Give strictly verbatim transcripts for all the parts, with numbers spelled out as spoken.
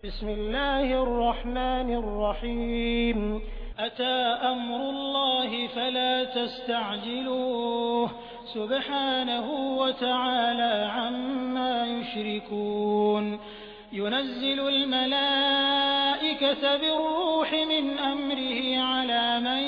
बिस्मिल्लाहिर्रहमानिर्रहीम। अता अम्रुल्लाहि फला तस्तअजिलूह सुब्हानहु व तआला अम्मा युश्रिकून। युनज़्ज़िलुल मलाइकत बिर्रूहि मिन अम्रिहि अला मन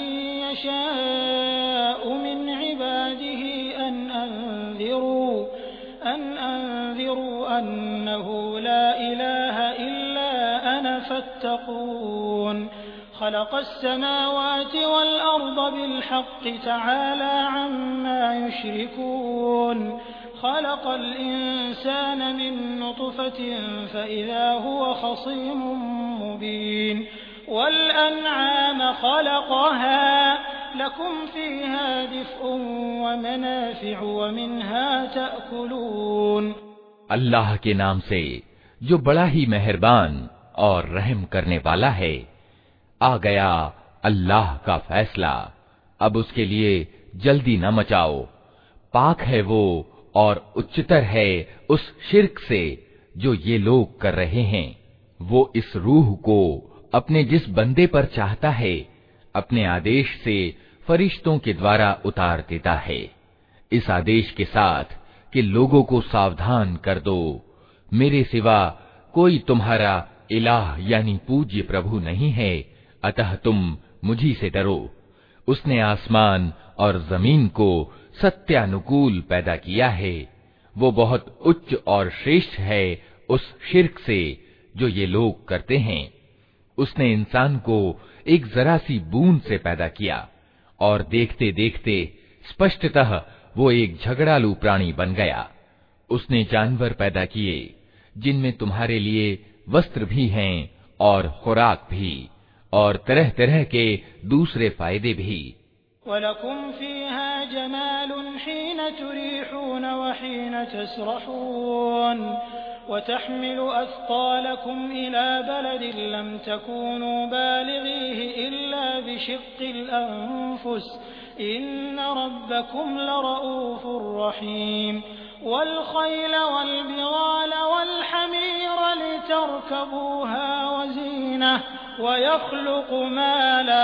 यशाअु मिन इबादिहि अन अंज़िरू अन अंज़िरू अन्नहु ला इलाहा इल्ला अना फत्तक़ून। खलक़स समावाति वल अर्ज़ बिल हक़्क़ि तआला अम्मा युश्रिकून। खलक़ल इंसान मिन नुत्फ़तिन फ़इज़ा हुव ख़सीमुम मुबीन। वल अनआम खलक़हा लकुम फ़ीहा दिफ़्उन व मनाफ़िअु व मिन्हा तअकुलून। अल्लाह के नाम से जो बड़ा ही मेहरबान और रहम करने वाला है। आ गया अल्लाह का फैसला, अब उसके लिए जल्दी न मचाओ। पाक है वो और उच्चतर है उस शिर्क से जो ये लोग कर रहे हैं। वो इस रूह को अपने जिस बंदे पर चाहता है अपने आदेश से फरिश्तों के द्वारा उतार देता है, इस आदेश के साथ कि लोगों को सावधान कर दो, मेरे सिवा कोई तुम्हारा इलाह यानी पूज्य प्रभु नहीं है, अतः तुम मुझी से डरो। उसने आसमान और जमीन को सत्यानुकूल पैदा किया है। वो बहुत उच्च और श्रेष्ठ है उस शिर्क से जो ये लोग करते हैं। उसने इंसान को एक जरा सी बूंद से पैदा किया और देखते देखते स्पष्टतः वो एक झगड़ालू प्राणी बन गया। उसने जानवर पैदा किए जिनमें तुम्हारे लिए वस्त्र भी हैं और खुराक भी, और तरह तरह के दूसरे फायदे भी। वलकुम फ़ीहा जमालुन हीन तुरीहून व हीन तसरहून व तहमिलु अस्क़ालकुम इला बलदिन लम तकूनू बालिग़ीहि इल्ला बिशिक़्क़िल अन्फ़ुस इन्न रब्बकुम लरऊफ़ुर रहीम। वल ख़ैल वल बिग़ाल वल हमीर लितरकबूहा व ज़ीनह व यख़्लुक़ु मा ला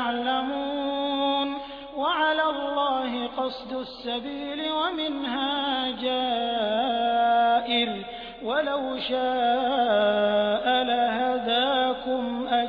तअलमून व अलल्लाहि क़स्दुस सबील व मिन्हा जाइर वलौ शाअ लहदाकुम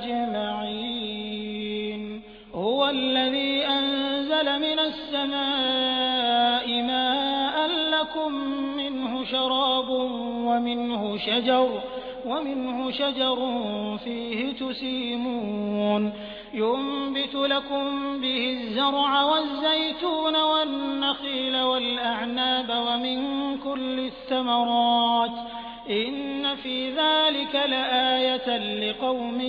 अजमईन। हुवल्लज़ी अंज़ल मिनस समाइ माअन लकुम मिन्हु शराबुन व मिन्हु शजर ومنه شجر فيه تسيمون ينبت لكم به الزرع والزيتون والنخيل والأعناب ومن كل الثمرات إن في ذلك لآية لقوم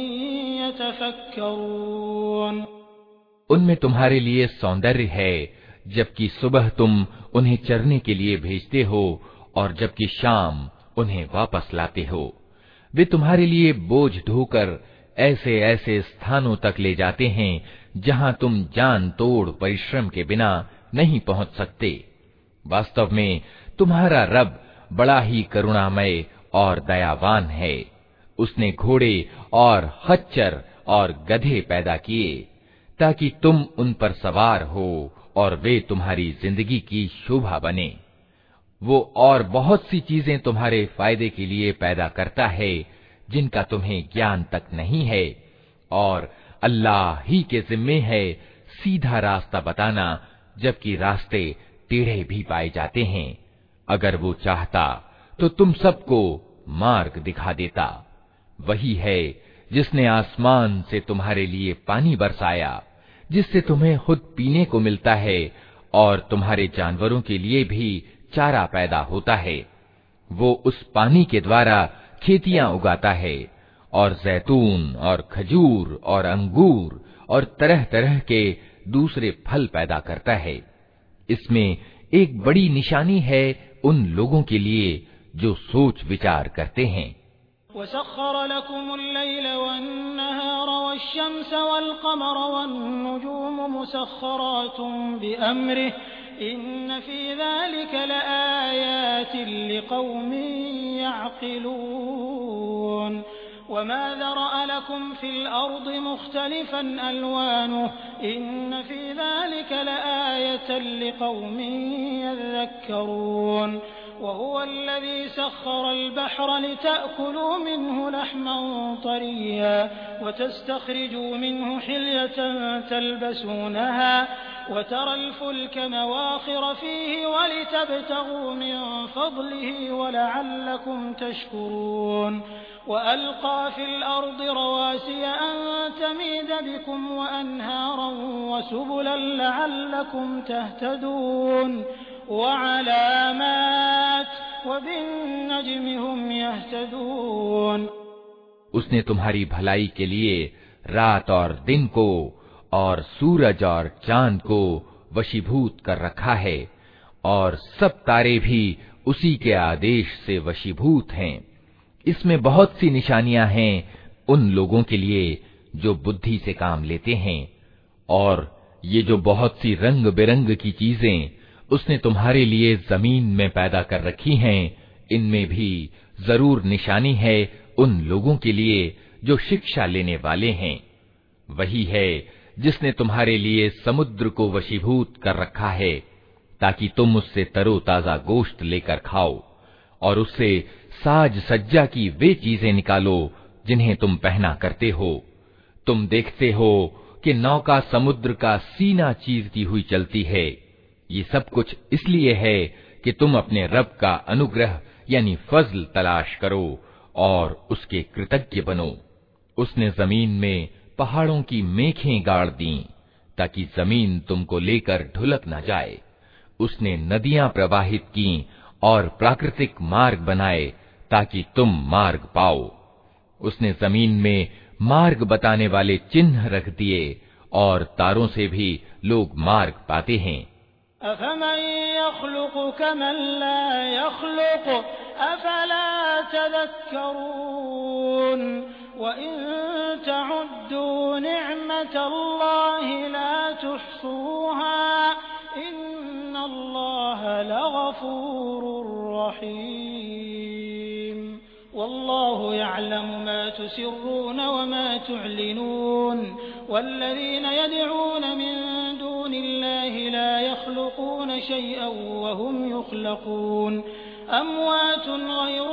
يتفكرون। उनमें तुम्हारे लिए सौंदर्य है जबकि सुबह तुम उन्हें चरने के लिए भेजते हो और जबकि शाम उन्हें वापस लाते हो। वे तुम्हारे लिए बोझ ढोकर ऐसे ऐसे स्थानों तक ले जाते हैं जहां तुम जान तोड़ परिश्रम के बिना नहीं पहुंच सकते। वास्तव में तुम्हारा रब बड़ा ही करुणामय और दयावान है। उसने घोड़े और खच्चर और गधे पैदा किए ताकि तुम उन पर सवार हो और वे तुम्हारी जिंदगी की शोभा बने। वो और बहुत सी चीजें तुम्हारे फायदे के लिए पैदा करता है जिनका तुम्हें ज्ञान तक नहीं है, और अल्लाह ही के जिम्मे है सीधा रास्ता बताना, जबकि रास्ते टेढ़े भी पाए जाते हैं। अगर वो चाहता तो तुम सबको मार्ग दिखा देता। वही है जिसने आसमान से तुम्हारे लिए पानी बरसाया जिससे तुम्हें खुद पीने को मिलता है और तुम्हारे जानवरों के लिए भी चारा पैदा होता है। वो उस पानी के द्वारा खेतियां उगाता है और जैतून और खजूर और अंगूर और तरह तरह के दूसरे फल पैदा करता है। इसमें एक बड़ी निशानी है उन लोगों के लिए जो सोच विचार करते हैं। वसख्खर लकुमुल लैल वन्नहार वश्शम्स वल्क़मर वन्नुजूम मुसख्खरातुम बिअम्रिहि इन्न फी ज़ालिक लआयातिन लिक़ौमिन यअक़िलून। वमा ज़रअ लकुम फिल अर्दि मुख्तलिफन अलवानुहु इन्न फी ज़ालिका लआयतन लिक़ौमिन यज़क्करून वहुवा अल्लज़ी सख़्ख़रल बहरा लितअकुलू मिन्हु लहमन तरिय्या वतस्तख़रिजू मिन्हु हिल्यतन तल्बसूनहा वतरल फुल्क मवाख़िर फ़ीहि वलितब्तग़ू मिन फ़ज़लिहि वलअल्लकुम तशकुरून वअल्क़ा फ़िल अर्दि रवासिय अन तमीद बिकुम वअन्हारन वसुबुलन लअल्लकुम तहतदून वअलामात वबिन्नज्मि हुम यहतदून। उसने तुम्हारी भलाई के लिए रात और दिन को और सूरज और चांद को वशीभूत कर रखा है और सब तारे भी उसी के आदेश से वशीभूत हैं। इसमें बहुत सी निशानियां हैं उन लोगों के लिए जो बुद्धि से काम लेते हैं। और ये जो बहुत सी रंग बिरंग की चीजें उसने तुम्हारे लिए जमीन में पैदा कर रखी हैं, इनमें भी जरूर निशानी है उन लोगों के लिए जो शिक्षा लेने वाले हैं। वही है जिसने तुम्हारे लिए समुद्र को वशीभूत कर रखा है ताकि तुम उससे तरोताजा गोश्त लेकर खाओ और उससे साज सज्जा की वे चीजें निकालो जिन्हें तुम पहना करते हो। तुम देखते हो कि नौका समुद्र का सीना चीरती हुई चलती है। ये सब कुछ इसलिए है कि तुम अपने रब का अनुग्रह यानी फज़ल तलाश करो और उसके कृतज्ञ बनो। उसने जमीन में पहाड़ों की मेखें गाड़ दी ताकि जमीन तुमको लेकर ढुलक न जाए। उसने नदियां प्रवाहित की और प्राकृतिक मार्ग बनाए ताकि तुम मार्ग पाओ। उसने जमीन में मार्ग बताने वाले चिन्ह रख दिए और तारों से भी लोग मार्ग पाते हैं। अफमन यख्लुक़ु कमन ला यख्लुक़ु अफला तज़क्करून व इन तउद्दू निअमतल्लाहि ला तुहसूहा इन्नल्लाह लगफूरुर रहीम वल्लाहु यअलमु मा तुसिर्रून व मा तुअलिनून वल्लज़ीन यदऊन मिन दूनिल्लाहि ला यख्लुक़ून शैअन व हुम युख्लक़ून अम्वातुन गैरु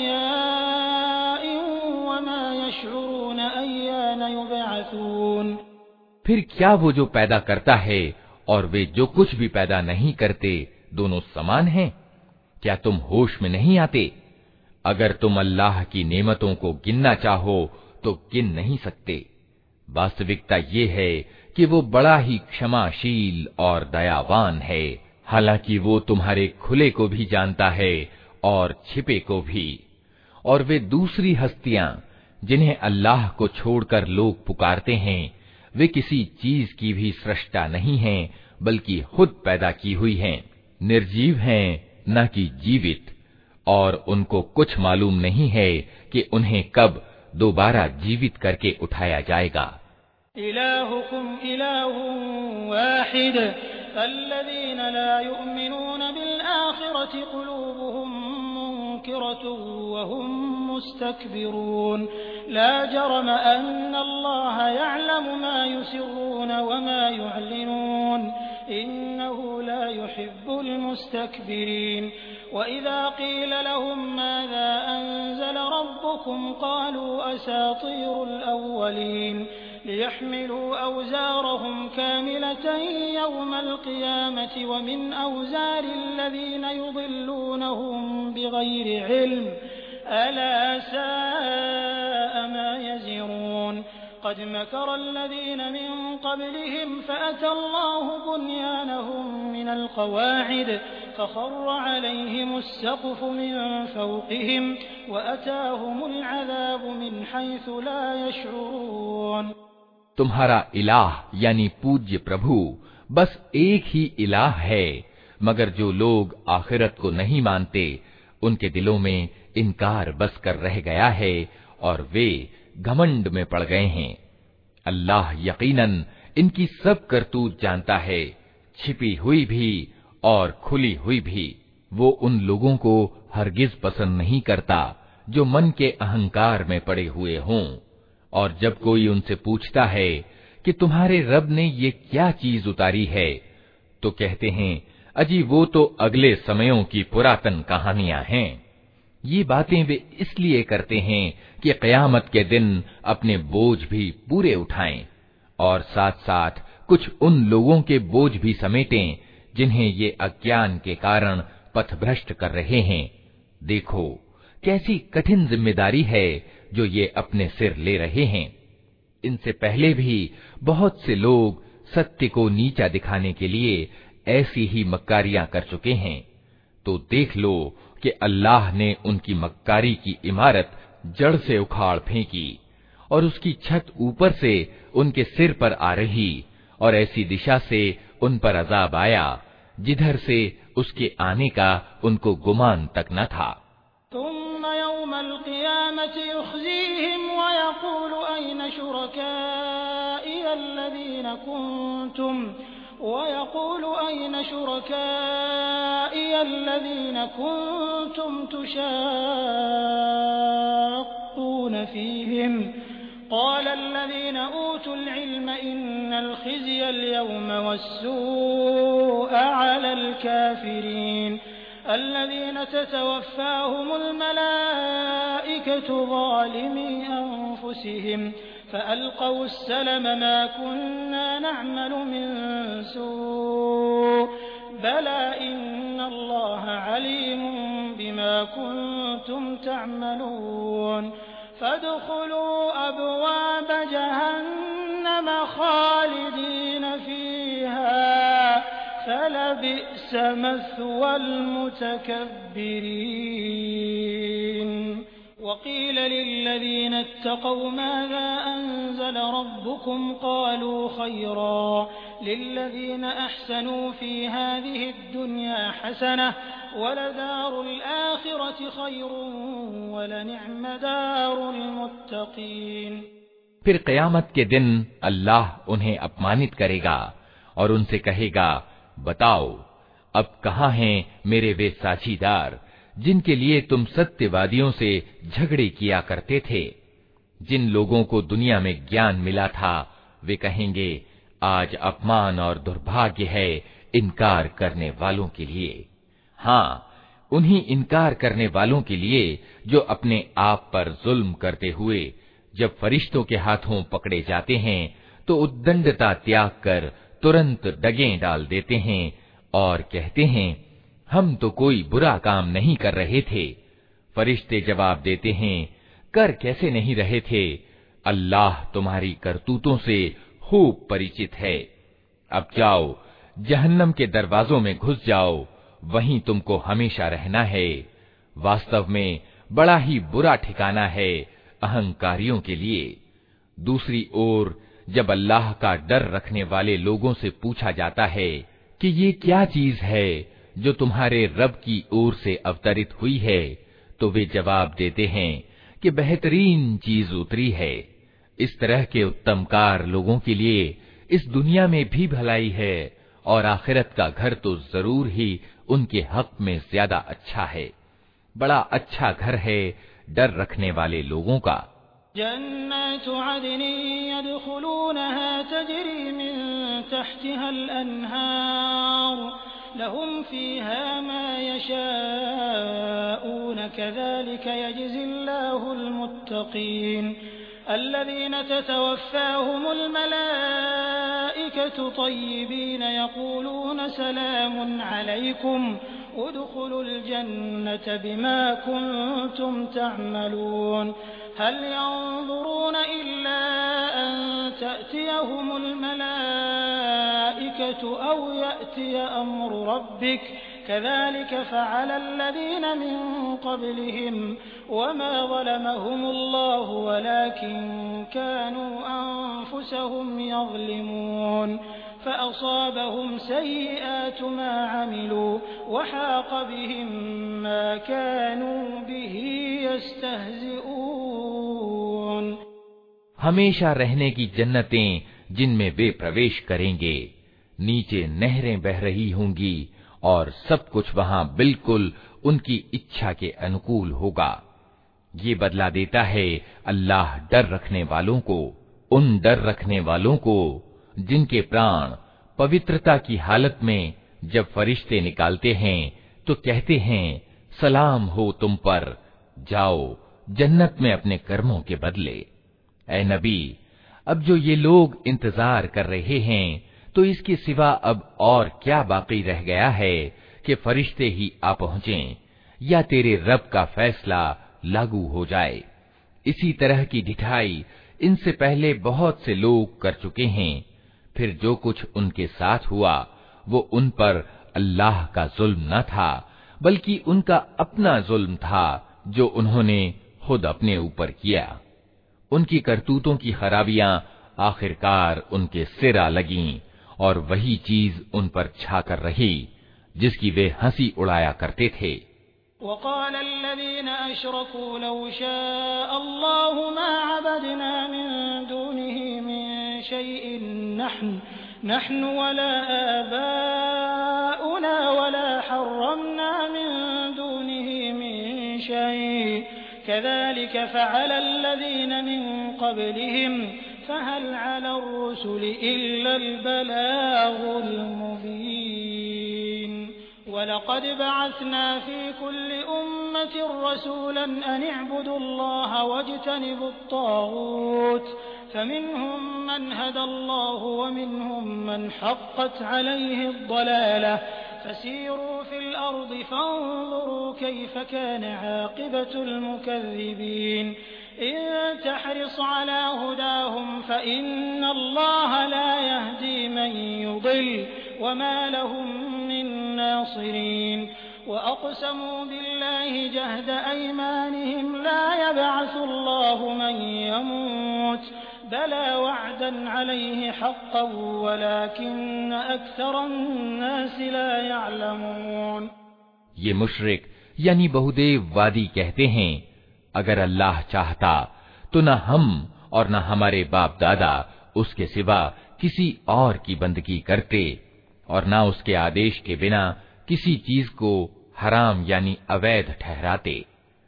अहयाइन व मा यशऊरून अय्यान युबअसून। फिर क्या वो जो पैदा करता है और वे जो कुछ भी पैदा नहीं करते दोनों समान हैं? क्या तुम होश में नहीं आते? अगर तुम अल्लाह की नेमतों को गिनना चाहो तो गिन नहीं सकते। वास्तविकता ये है कि वो बड़ा ही क्षमाशील और दयावान है। हालांकि वो तुम्हारे खुले को भी जानता है और छिपे को भी। और वे दूसरी हस्तियां जिन्हें अल्लाह को छोड़कर लोग पुकारते हैं, वे किसी चीज की भी सृष्टा नहीं हैं, बल्कि खुद पैदा की हुई हैं। निर्जीव हैं न कि जीवित, और उनको कुछ मालूम नहीं है कि उन्हें कब दोबारा जीवित करके उठाया जाएगा। इलाहुकुम इलाहुन वाहिद अल्लज़ीन ला युमिनून बिल आखिरति क़ुलूबुहुम मुनकिरतुन व हुम मुस्तकबिरून ला जरम अन्नल्लाह यअलमु मा युसिर्रून व मा युअलिनून इन्नहु ला युहिब्बुल मुस्तकबिरीन। वइज़ा क़ील लहुम माज़ा अंज़ल रब्बुकुम क़ालू असातीरुल अव्वलीन लियहमिलू औज़ारहुम कामिलतन यौमल क़ियामति व मिन औज़ारिल्लज़ीन युज़िल्लूनहुम बिग़ैरि इल्म अला साअ मा यज़िरून। क़द मकरल्लज़ीन मिन क़ब्लिहिम फ़अतल्लाहु बुन्यानहुम मिनल क़वाइद फ़ख़र्र अलैहिमुस्सक़्फ़ु मिन फ़ौक़िहिम वअताहुमुल अज़ाबु मिन हैसु ला यशऊरून। तुम्हारा इलाह यानी पूज्य प्रभु बस एक ही इलाह है, मगर जो लोग आखिरत को नहीं मानते उनके दिलों में इनकार बस कर रह गया है और वे घमंड में पड़ गए हैं। अल्लाह यकीनन इनकी सब करतूत जानता है, छिपी हुई भी और खुली हुई भी। वो उन लोगों को हरगिज पसंद नहीं करता जो मन के अहंकार में पड़े हुए हों। और जब कोई उनसे पूछता है कि तुम्हारे रब ने ये क्या चीज उतारी है, तो कहते हैं, अजी वो तो अगले समयों की पुरातन कहानियां हैं। ये बातें वे इसलिए करते हैं कि क़यामत के दिन अपने बोझ भी पूरे उठाएं और साथ साथ कुछ उन लोगों के बोझ भी समेटें जिन्हें ये अज्ञान के कारण पथभ्रष्ट कर रहे हैं। देखो कैसी कठिन जिम्मेदारी है जो ये अपने सिर ले रहे हैं। इनसे पहले भी बहुत से लोग सत्य को नीचा दिखाने के लिए ऐसी ही मक्कारियां कर चुके हैं। तो देख लो कि अल्लाह ने उनकी मक्कारी की इमारत जड़ से उखाड़ फेंकी और उसकी छत ऊपर से उनके सिर पर आ रही और ऐसी दिशा से उन पर अजाब आया जिधर से उसके आने का उनको गुमान तक न था। तुम यौमल क़ियामति युख़ज़ीहिम व यक़ूलु अय्न शुरकाई अल्लज़ीना कुन्तुम व यक़ूलु अय्न शुरकाई अल्लज़ीना कुन्तुम तुशाक़ून फ़ीहिम क़ाल अल्लज़ीना ऊतुल इल्म इन्नल ख़िज़्य अल-यौम वस्सूअ अलल काफ़िरीन अल्लज़ीना ततवफ़्फ़ाहुमुल मलाइकतु ज़ालिमी अन्फुसिहिम फ़अल्क़ौस्सलम मा कुन्ना नअमलु मिन सूअ बला इन्नल्लाह अलीमुम बिमा कुन्तुम तअमलून फदख़ुलू अब्वाब जहन्नम ख़ालिदीन फ़ीहा फलबिअस मथवल मुतकब्बिरीन वक़ील लिल्लज़ीना इत्तक़ौ माज़ा अनज़ल रब्बुकुम क़ालू ख़ैरा लिल्लज़ीना अहसनू फ़ी हाज़िहि दुन्या हसनह वलदारुल आख़िरति ख़ैरुन वलनिअम दारुल मुत्तक़ीन। फिर क़यामत के दिन अल्लाह उन्हें अपमानित करेगा और उनसे कहेगा, बताओ अब कहाँ हैं मेरे वे साझीदार जिनके लिए तुम सत्यवादियों से झगड़े किया करते थे। जिन लोगों को दुनिया में ज्ञान मिला था वे कहेंगे, आज अपमान और दुर्भाग्य है इनकार करने वालों के लिए। हाँ, उन्हीं इनकार करने वालों के लिए जो अपने आप पर जुल्म करते हुए जब फरिश्तों के हाथों पकड़े जाते हैं तो उद्दंडता त्याग कर तुरंत डगें डाल देते हैं और कहते हैं, हम तो कोई बुरा काम नहीं कर रहे थे। फरिश्ते जवाब देते हैं, कर कैसे नहीं रहे थे, अल्लाह तुम्हारी करतूतों से खूब परिचित है। अब जाओ जहन्नम के दरवाजों में घुस जाओ, वहीं तुमको हमेशा रहना है। वास्तव में बड़ा ही बुरा ठिकाना है अहंकारियों के लिए। दूसरी ओर जब अल्लाह का डर रखने वाले लोगों से पूछा जाता है कि ये क्या चीज है जो तुम्हारे रब की ओर से अवतरित हुई है, तो वे जवाब देते हैं कि बेहतरीन चीज उतरी है। इस तरह के उत्तमकार लोगों के लिए इस दुनिया में भी भलाई है और आखिरत का घर तो जरूर ही उनके हक में ज्यादा अच्छा है। बड़ा अच्छा घर है डर रखने वाले लोगों का। जन्नतु अदनि यदखुलूनहा तजरी मिन तहतिहल अन्हार लहुम फीहा मा यशाऊन कज़ालिक यजज़िल्लाहुल मुत्तक़ीन अल्लज़ीना ततवफ़्फ़ाहुमुल मलाइकतु तय्यिबीन यक़ूलून सलामुन अलैकुम उदखुलुल जन्नत बिमा कुन्तुम तअमलून हल यंज़ुरून इल्ला अन तअतियहुमुल मलाइकतु औ यअतिय अम्रु रब्बिक कज़ालिक फ़अलल्लज़ीना मिन क़ब्लिहिम वमा ज़लमहुमुल्लाहु वलाकिन कानू अनफुसहुम यज़लिमून फ़असाबहुम सय्यिआतु मा अमिलू वहाक़ बिहिम मा कानू बिही यस्तहज़िऊन। हमेशा रहने की जन्नतें जिनमें वे प्रवेश करेंगे, नीचे नहरें बह रही होंगी और सब कुछ वहां बिल्कुल उनकी इच्छा के अनुकूल होगा। ये बदला देता है अल्लाह डर रखने वालों को, उन डर रखने वालों को जिनके प्राण पवित्रता की हालत में जब फरिश्ते निकालते हैं तो कहते हैं सलाम हो तुम पर, जाओ जन्नत में अपने कर्मों के बदले। ऐ नबी, अब जो ये लोग इंतजार कर रहे हैं तो इसके सिवा अब और क्या बाकी रह गया है कि फरिश्ते ही आ पहुंचें या तेरे रब का फैसला लागू हो जाए। इसी तरह की ढिठाई इनसे पहले बहुत से लोग कर चुके हैं। फिर जो कुछ उनके साथ हुआ वो उन पर अल्लाह का जुल्म न था, बल्कि उनका अपना जुल्म था जो उन्होंने खुद अपने ऊपर किया। उनकी करतूतों की खराबियां आखिरकार उनके सिर आ लगीं और वही चीज उन पर छा कर रही जिसकी वे हंसी उड़ाया करते थे। वक़ाल अल्लज़ीना अशरकू लौ शाअ अल्लाहु मा अबदना मिन दूनिही मिन शैइन नहनु नहनु वला आबाउना वला हर्रमना मिन दूनिही मिन शै कज़ालिक फ़अल अल्लज़ीना मिन क़ब्लिहिम फ़हल अला अर्रुसुलि इल्लल बलागुल मुबीन। वलक़द बअसना फ़ी कुल्लि उम्मतिन रसूलन अन इअ्बुदु अल्लाह वज्तनिबुत ताग़ूत फमिनहुम मन हदल्लाहु वमिनहुम मन हक़्क़त अलैहि अद-दलालह फसीरू फ़िल अर्दि फ़न्ज़ुरू कैफ़ कान आक़िबतुल मुकज़्ज़िबीन। इन तहरिस अला हुदाहुम फ़इन्न अल्लाह ला यहदी मन युदिल वमा लहुम मिन नासिरीन। वअक़समू बिल्लाहि जहद अयमानिहिम ला यबअसु अल्लाहु मन यमूत बला वअदन अलैहि हक़्क़न वलाकिन्न अक्सरन्नास ला यअलमून। ये मुशरिक यानी बहुदेव वादी कहते हैं, अगर अल्लाह चाहता तो न हम और न हमारे बाप दादा उसके सिवा किसी और की बंदगी करते और न उसके आदेश के बिना किसी चीज को हराम यानी अवैध ठहराते।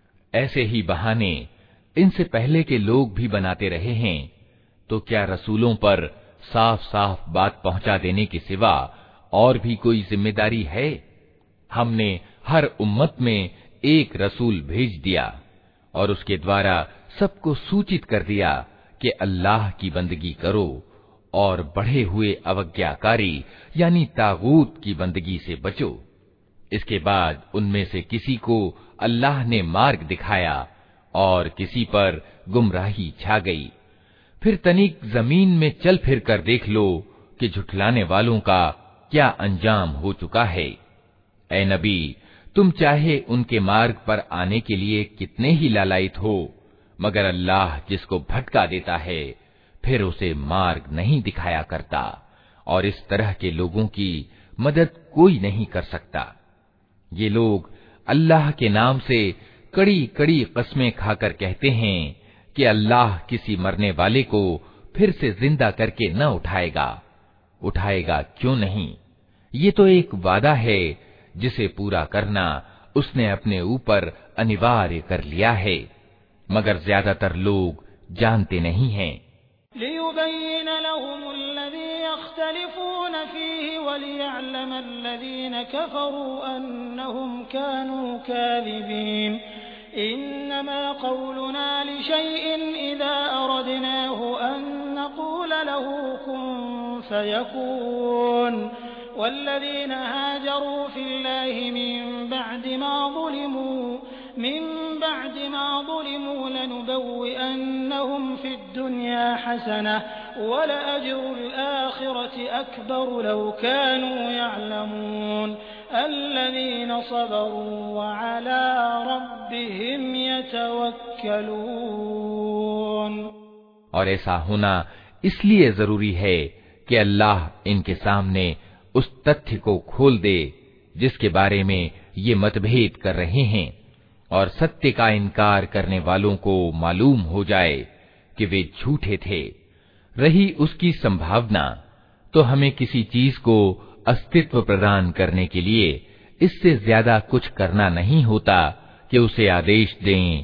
ऐसे ही बहाने इनसे पहले के लोग भी बनाते रहे हैं। तो क्या रसूलों पर साफ साफ बात पहुंचा देने के सिवा और भी कोई जिम्मेदारी है? हमने हर उम्मत में एक रसूल भेज दिया और उसके द्वारा सबको सूचित कर दिया कि अल्लाह की बंदगी करो और बढ़े हुए अवज्ञाकारी यानी तागूत की बंदगी से बचो। इसके बाद उनमें से किसी को अल्लाह ने मार्ग दिखाया और किसी पर गुमराही छा गई। फिर तनिक जमीन में चल फिर कर देख लो कि झुठलाने वालों का क्या अंजाम हो चुका है। ऐ नबी, तुम चाहे उनके मार्ग पर आने के लिए कितने ही लालायित हो, मगर अल्लाह जिसको भटका देता है फिर उसे मार्ग नहीं दिखाया करता और इस तरह के लोगों की मदद कोई नहीं कर सकता। ये लोग अल्लाह के नाम से कड़ी कड़ी कस्में खाकर कहते हैं कि अल्लाह किसी मरने वाले को फिर से जिंदा करके न उठाएगा। उठाएगा क्यों नहीं? ये तो एक वादा है जिसे पूरा करना उसने अपने ऊपर अनिवार्य कर लिया है, मगर ज्यादातर लोग जानते नहीं हैं। लियुबय्यिन लहुमुल्लज़ी यख्तलिफून फ़ीहि वलियअलमल्लज़ीन कफ़रू अन्नहुम कानू काज़िबीन। इन्नमा क़ौलुना लिशैइन इज़ा अरदनाहु अन नक़ूल लहू कुन फ़यकून। वल्लज़ीन हाजरू फ़िल्लाहि मिन बअदि मा ज़ुलिमू मिन बअदि मा ज़ुलिमू लनुबव्विअन्नहुम फ़िद्दुन्या हसनह वलअज्रुल आखिरति अकबर लौ कानू यअलमून। अल्लज़ीन सबरू वअला रब्बिहिम यतवक्कलून। और ऐसा होना इसलिए जरूरी है कि अल्लाह इनके सामने उस तथ्य को खोल दे जिसके बारे में ये मतभेद कर रहे हैं और सत्य का इनकार करने वालों को मालूम हो जाए कि वे झूठे थे। रही उसकी संभावना तो हमें किसी चीज को अस्तित्व प्रदान करने के लिए इससे ज्यादा कुछ करना नहीं होता कि उसे आदेश दें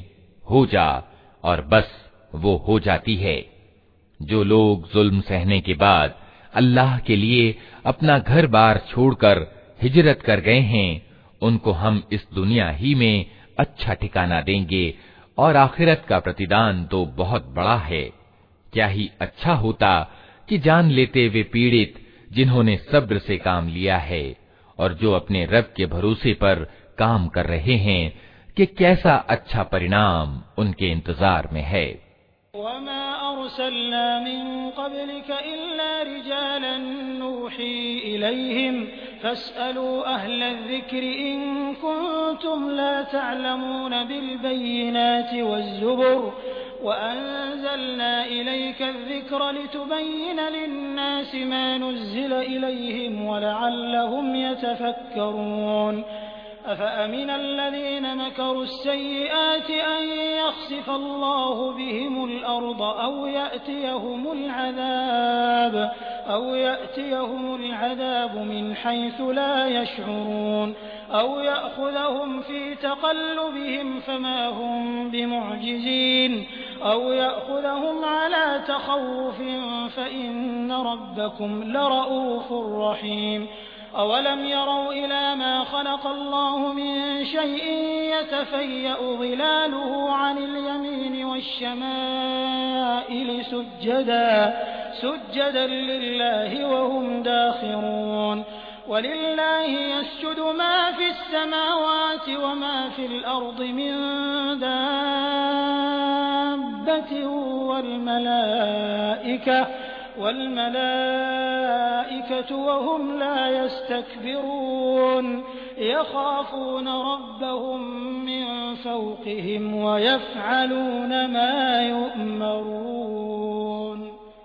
हो जा, और बस वो हो जाती है। जो लोग जुल्म सहने के बाद अल्लाह के लिए अपना घर बार छोड़कर हिजरत कर गए हैं, उनको हम इस दुनिया ही में अच्छा ठिकाना देंगे, और आखिरत का प्रतिदान तो बहुत बड़ा है। क्या ही अच्छा होता कि जान लेते वे पीड़ित जिन्होंने सब्र से काम लिया है और जो अपने रब के भरोसे पर काम कर रहे हैं, कि कैसा अच्छा परिणाम उनके इंतजार में है। वमा अरसलना मिन क़ब्लिक इल्ला रिजालन नूही इलैहिम फस्अलू अहल ज़िक्र इन कुंतुम ला तअलमून बिल बय्यिनाति वज़्ज़ुबुर वअंज़लना इलैका ज़िक्र लितुबय्यिन लिन्नासि मा नुज़्ज़िल इलैहिम वलअल्लहुम यतफ़क्करून अफ़अमिन अल्लज़ीन मकरू अस्सय्यिआति अन यख़सिफ़ अल्लाहु बिहिमुल अर्द औ यअतियहुमुल अज़ाब औ यअतियहुमुल अज़ाब मिन हैसु ला यशऊरून औ यअख़ुज़हुम फ़ी तक़ल्लुबिहिम फमा हुम बिमुअजिज़ीन औ यअख़ुज़हुम अला तख़व्वुफ़िन फ़इन्न रब्बकुम लरऊफ़ुर रहीम अवलम यरौ इला मा ख़लक़ल्लाहु मिन शैइन यतफ़य्यअु ज़िलालुहु अनिल यमीनि वश्शमाइलि सुज्जदा सुज्जदन लिल्लाहि वहुम दाख़िरून वलिल्लाहि यस्जुदु मा फ़िस समावाति वमा फ़िल अर्दि मिन दाब्बतिन वल मलाइका वल्मलाइकतु वहुम ला यस्तकबिरून यख़ाफ़ून रब्बहुम मिन फ़ौक़िहिम वयफ़अलून मा युअमरून।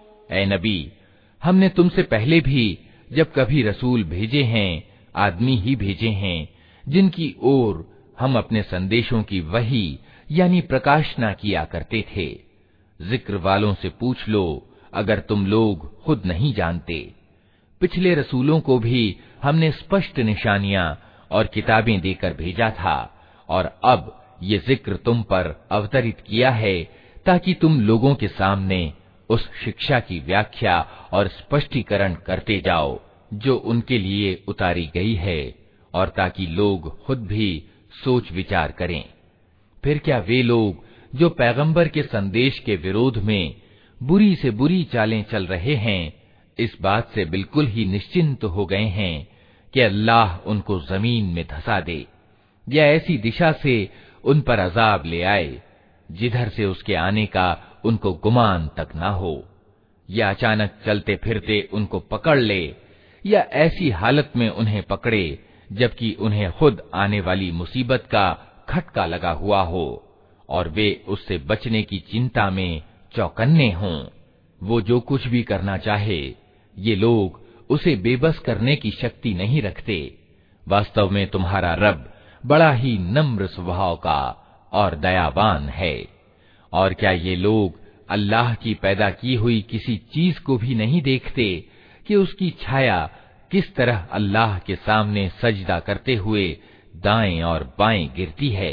ऐ नबी, हमने तुमसे पहले भी जब कभी रसूल भेजे हैं, आदमी ही भेजे हैं जिनकी ओर हम अपने संदेशों की वही यानी प्रकाशना किया करते थे। जिक्र वालों से पूछ लो अगर तुम लोग खुद नहीं जानते। पिछले रसूलों को भी हमने स्पष्ट निशानियां और किताबें देकर भेजा था, और अब ये जिक्र तुम पर अवतरित किया है ताकि तुम लोगों के सामने उस शिक्षा की व्याख्या और स्पष्टीकरण करते जाओ जो उनके लिए उतारी गई है, और ताकि लोग खुद भी सोच विचार करें। फिर क्या वे लोग जो पैगंबर के संदेश के विरोध में बुरी से बुरी चालें चल रहे हैं, इस बात से बिल्कुल ही निश्चिंत हो गए हैं कि अल्लाह उनको जमीन में धंसा दे, या ऐसी दिशा से उन पर अजाब ले आए जिधर से उसके आने का उनको गुमान तक ना हो, या अचानक चलते फिरते उनको पकड़ ले, या ऐसी हालत में उन्हें पकड़े जबकि उन्हें खुद आने वाली मुसीबत का खटका लगा हुआ हो और वे उससे बचने की चिंता में चौकन्ने हों। वो जो कुछ भी करना चाहे, ये लोग उसे बेबस करने की शक्ति नहीं रखते। वास्तव में तुम्हारा रब बड़ा ही नम्र स्वभाव का और दयावान है। और क्या ये लोग अल्लाह की पैदा की हुई किसी चीज को भी नहीं देखते कि उसकी छाया किस तरह अल्लाह के सामने सजदा करते हुए दाएं और बाएं गिरती है।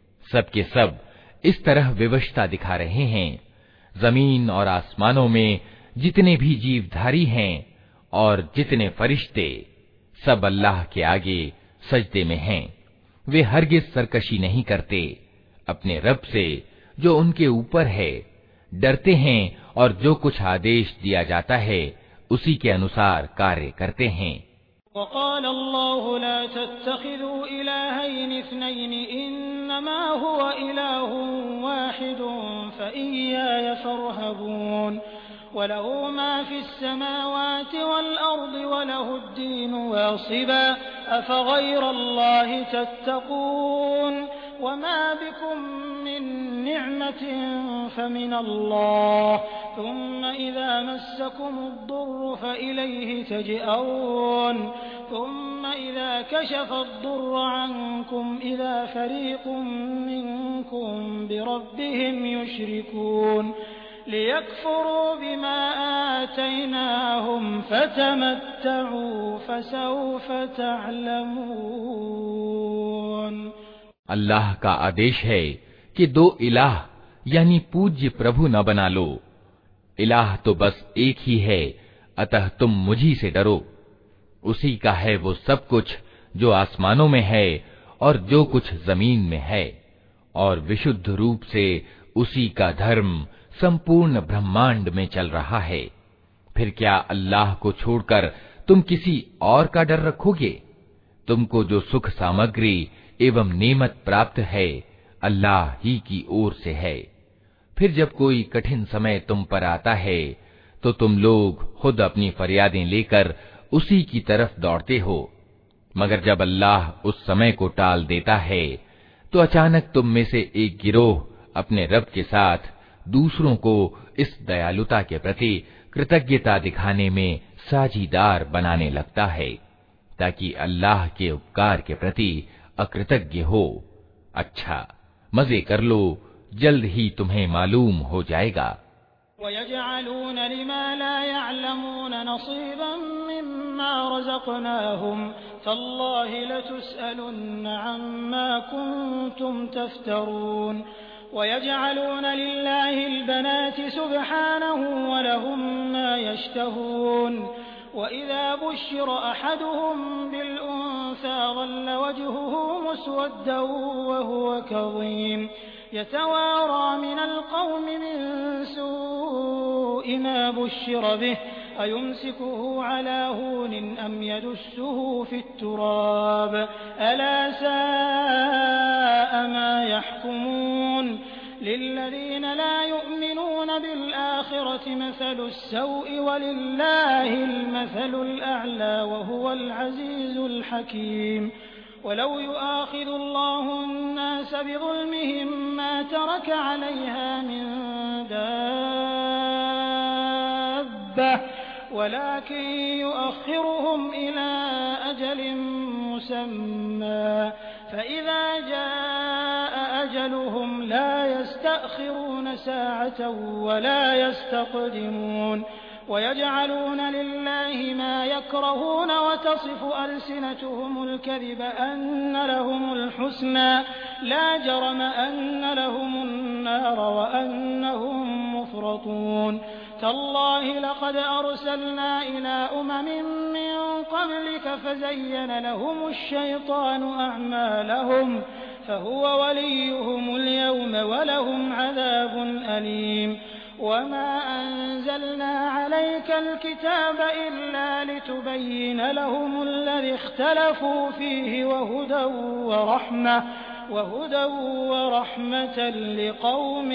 सब के सब इस तरह विवशता दिखा रहे हैं। जमीन और आसमानों में जितने भी जीवधारी हैं और जितने फरिश्ते, सब अल्लाह के आगे सजदे में हैं। वे हरगिज सरकशी नहीं करते, अपने रब से जो उनके ऊपर है डरते हैं और जो कुछ आदेश दिया जाता है उसी के अनुसार कार्य करते हैं। वक़ाल अल्लाहु ला तत्तखिज़ू इलाहैनि इस्नैनि इन्नमा हुवा इलाहुन वाहिदुन फ़इय्याय फ़र्हबून वलहु मा फ़िस समावाति वल अर्दि वलहुद्दीनु वासिबा अफ़ग़ैरल्लाहि तत्तक़ून वमा बिकुम मिन निअमतिन फ़मिनल्लाह थुम्मा इज़ा मस्सकुमुद्दुर्रु फ़इलैहि तजअऊन थुम्मा इज़ा कशफ़द्दुर्र अन्कुम इज़ा फ़रीक़ुम मिनकुम बिरब्बिहिम युश्रिकून लियकफ़ुरू बिमा आतैनाहुम फ़तमत्तऊ फ़सौफ़ तअलमून। अल्लाह का आदेश है कि दो इलाह यानी पूज्य प्रभु न बना लो। इलाह तो बस एक ही है, अतः तुम मुझी से डरो। उसी का है वो सब कुछ जो आसमानों में है और जो कुछ जमीन में है, और विशुद्ध रूप से उसी का धर्म संपूर्ण ब्रह्मांड में चल रहा है। फिर क्या अल्लाह को छोड़कर तुम किसी और का डर रखोगे? तुमको जो सुख सामग्री एवं नेमत प्राप्त है, अल्लाह ही की ओर से है। फिर जब कोई कठिन समय तुम पर आता है, तो तुम लोग खुद अपनी फरियादें लेकर उसी की तरफ दौड़ते हो, मगर जब अल्लाह उस समय को टाल देता है, तो अचानक तुम में से एक गिरोह अपने रब के साथ दूसरों को इस दयालुता के प्रति कृतज्ञता दिखाने में साझीदार बनाने लगता है, ताकि अल्लाह के उपकार के प्रति अकृतज्ञ हो। अच्छा, मजे कर लो, जल्द ही तुम्हें मालूम हो जाएगा। वयजअलून लिमा ला यअलमून नसीबन मिम्मा रज़क़नाहुम तल्लाहि लतुसअलुन्न अम्मा कुंतुम तफ्तरून। वयजअलून लिल्लाहिल बनाति सुब्हानहु वलहुम मा यश्तहून। वइज़ा बुश्शिर अहदुहुम बिल उन्सा ظل वजहुहु मुस्वद्दन वहुव कज़ीम यतवारा मिनल क़ौमि मिन सूइ मा बुश्शिर बिहि अयुम्सिकुहु अला हूनिन अम यदुस्सुहु फित्तुराब अला साअ मा यहकुमून। लिल्लज़ीन ला युमिनून बिल आखिरति मसलु स्सौइ वलिल्लाहिल मसलुल अअला वहुवल अज़ीज़ुल हकीम। वलौ युआखिदुल्लाहु अन्नास बिज़ुल्मिहिम मा तरक अलैहा मिन दाब्बह वलाकिन युअख्खिरुहुम इला अजलिन मुसम्मा फइज़ा जाअ अजलुहुम ला यस्तअखिरून साअतन वला यस्तक़दिमून। वयजअलून लिल्लाहि मा यकरहून वتصف ألسنتهم الكذب أن لهم الحسنى لا جرم أن لهم النار وأنهم مفرطون। تالله لقد أرسلنا إلى أمم من قبلك فزين لهم الشيطان أعمالهم فهو وليهم اليوم ولهم عذاب أليم। وما أنزلنا عليك الكتاب إلا لتبين لهم الذي اختلفوا فيه وهدى ورحمة وهدى ورحمة لقوم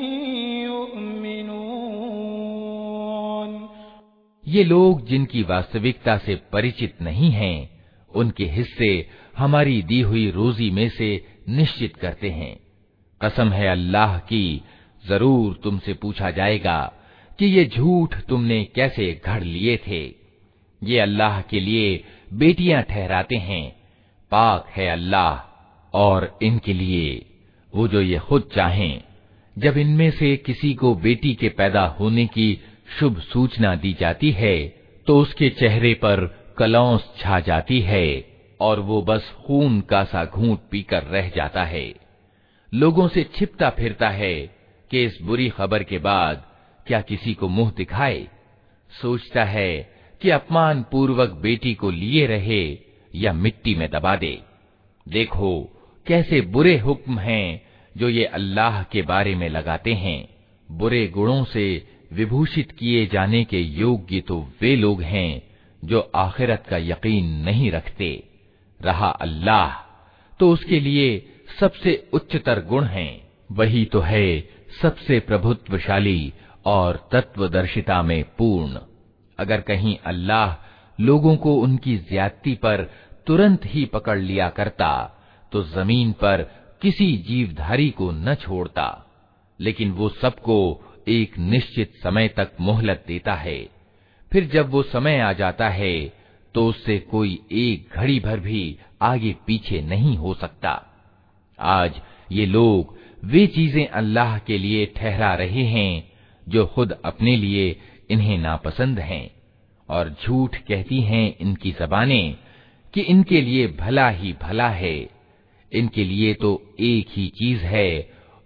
يؤمنون। ये लोग जिनकी वास्तविकता से परिचित नहीं हैं, उनके हिस्से हमारी दी हुई रोजी में से निश्चित करते हैं। कसम है अल्लाह की, जरूर तुमसे पूछा जाएगा कि ये झूठ तुमने कैसे घड़ लिए थे। ये अल्लाह के लिए बेटियां ठहराते हैं। पाक है अल्लाह और इनके लिए वो जो ये खुद चाहें। जब इनमें से किसी को बेटी के पैदा होने की शुभ सूचना दी जाती है, तो उसके चेहरे पर कलौंस छा जाती है और वो बस खून का सा घूंट पीकर रह जाता है। लोगों से छिपता फिरता है कि इस बुरी खबर के बाद क्या किसी को मुंह दिखाए। सोचता है कि अपमान पूर्वक बेटी को लिए रहे या मिट्टी में दबा दे। देखो कैसे बुरे हुक्म हैं जो ये अल्लाह के बारे में लगाते हैं। बुरे गुणों से विभूषित किए जाने के योग्य तो वे लोग हैं जो आखिरत का यकीन नहीं रखते। रहा अल्लाह तो उसके लिए सबसे उच्चतर गुण हैं। वही तो है सबसे प्रभुत्वशाली और तत्वदर्शिता में पूर्ण। अगर कहीं अल्लाह लोगों को उनकी ज्यादती पर तुरंत ही पकड़ लिया करता तो जमीन पर किसी जीवधारी को न छोड़ता, लेकिन वो सबको एक निश्चित समय तक मोहलत देता है। फिर जब वो समय आ जाता है तो उससे कोई एक घड़ी भर भी आगे पीछे नहीं हो सकता। आज ये लोग वे चीजें अल्लाह के लिए ठहरा रहे हैं जो खुद अपने लिए इन्हें नापसंद हैं, और झूठ कहती हैं इनकी ज़बानें कि इनके लिए भला ही भला है। इनके लिए तो एक ही चीज है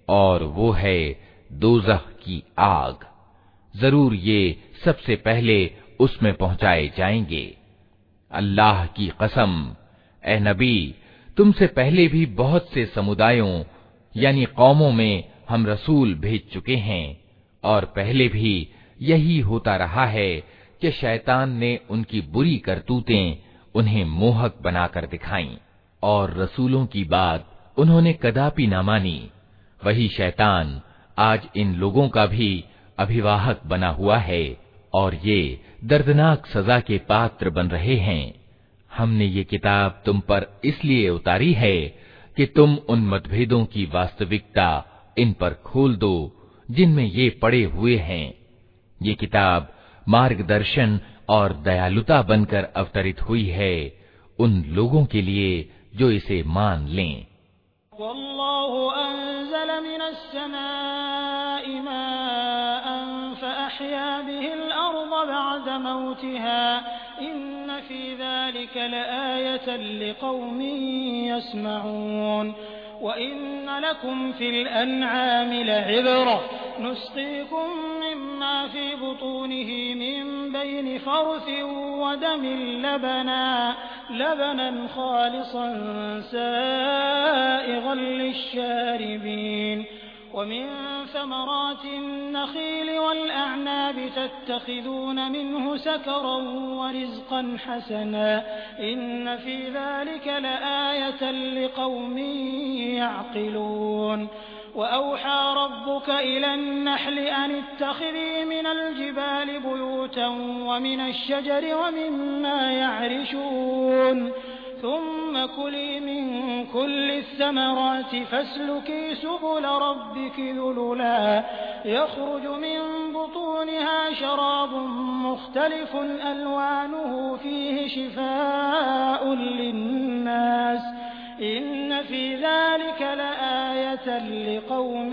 और वो है दोज़ख की आग। जरूर ये सबसे पहले उसमें पहुंचाए जाएंगे। अल्लाह की कसम, ए नबी, तुमसे पहले भी बहुत से समुदायों यानी कौमों में हम रसूल भेज चुके हैं, और पहले भी यही होता रहा है कि शैतान ने उनकी बुरी करतूतें उन्हें मोहक बनाकर दिखाईं, और रसूलों की बात उन्होंने कदापि न मानी। वही शैतान आज इन लोगों का भी अभिवाहक बना हुआ है, और ये दर्दनाक सजा के पात्र बन रहे हैं। हमने ये किताब तुम पर इसलिए उतारी है कि तुम उन मतभेदों की वास्तविकता इन पर खोल दो जिनमें ये पड़े हुए हैं। ये किताब मार्गदर्शन और दयालुता बनकर अवतरित हुई है उन लोगों के लिए जो इसे मान लें। वल्लाहु अंज़ल मिनस समाई माअन फअहया बिहिल अर्ज़ बअद मौतिहा इन्न फी ज़ालिका लआयतन लिक़ौमिन यस्मऊन व इन्न लकुम फिल अन्आमि लइब्रा नुस्क़ीकुम मिम्मा फी बुतूनिही मिन बैनि फ़रसिन व दमिन लबना लबनन ख़ालिसन साइग़न लिश्शारिबीन वमिन समराति नख़ील वल अअनाब तत्तख़िज़ून मिन्हु सकरन व रिज़क़न हसना इन्न फ़ी ज़ालिका लआयतन लिक़ौमिन यअक़िलून वअौहा रब्बुका इलन नहलि अन इत्तख़िज़ी मिनल जिबालि बुयूतन व मिनश शजरि व मिम्मा यअरिशून ثم كلي من كل الثمرات فاسلكي سبل ربك ذللا يخرج من بطونها شراب مختلف ألوانه فيه شفاء للناس إن في ذلك لآية لقوم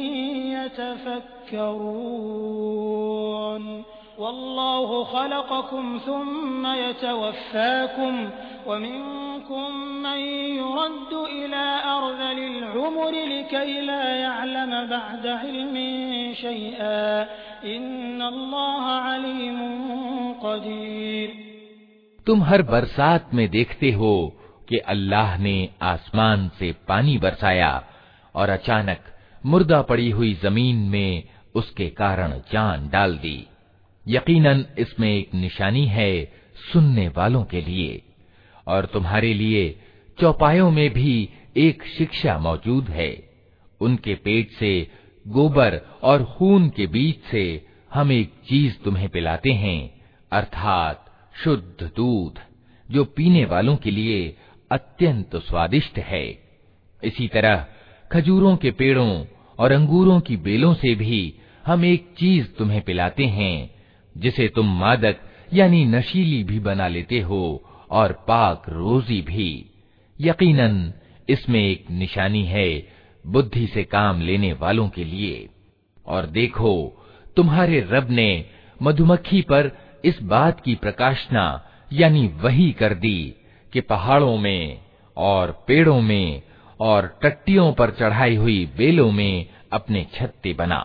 يتفكرون والله خلقكم ثم يتوفاكم ومنكم من يرد إلى أرذل العمر لكي لا يعلم بعد علم شيئا إن الله عليم قدير। तुम हर बरसात में देखते हो कि अल्लाह ने आसमान से पानी बरसाया और अचानक मुर्दा पड़ी हुई जमीन में उसके कारण जान डाल दी। यकीनन इसमें एक निशानी है सुनने वालों के लिए, और तुम्हारे लिए चौपायों में भी एक शिक्षा मौजूद है। उनके पेट से गोबर और खून के बीच से हम एक चीज तुम्हें पिलाते हैं, अर्थात शुद्ध दूध, जो पीने वालों के लिए अत्यंत स्वादिष्ट है। इसी तरह खजूरों के पेड़ों और अंगूरों की बेलों से भी हम एक चीज तुम्हें पिलाते हैं जिसे तुम मादक यानी नशीली भी बना लेते हो और पाक रोजी भी। यकीनन इसमें एक निशानी है बुद्धि से काम लेने वालों के लिए। और देखो, तुम्हारे रब ने मधुमक्खी पर इस बात की प्रकाशना यानी वही कर दी कि पहाड़ों में और पेड़ों में और टट्टियों पर चढ़ाई हुई बेलों में अपने छत्ते बना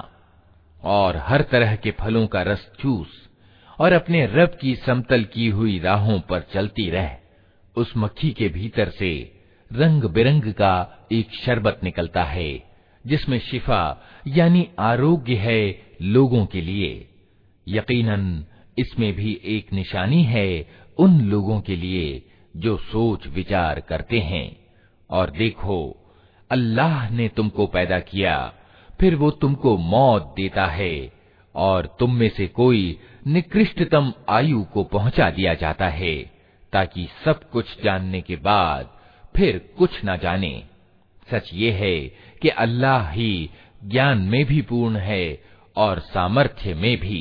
और हर तरह के फलों का रस चूस और अपने रब की समतल की हुई राहों पर चलती रह। उस मक्खी के भीतर से रंग बिरंग का एक शरबत निकलता है जिसमें शिफा यानी आरोग्य है लोगों के लिए। यकीनन इसमें भी एक निशानी है उन लोगों के लिए जो सोच विचार करते हैं। और देखो, अल्लाह ने तुमको पैदा किया, फिर वो तुमको मौत देता है और तुम में से कोई निकृष्टतम आयु को पहुंचा दिया जाता है ताकि सब कुछ जानने के बाद फिर कुछ न जाने। सच ये है कि अल्लाह ही ज्ञान में भी पूर्ण है और सामर्थ्य में भी।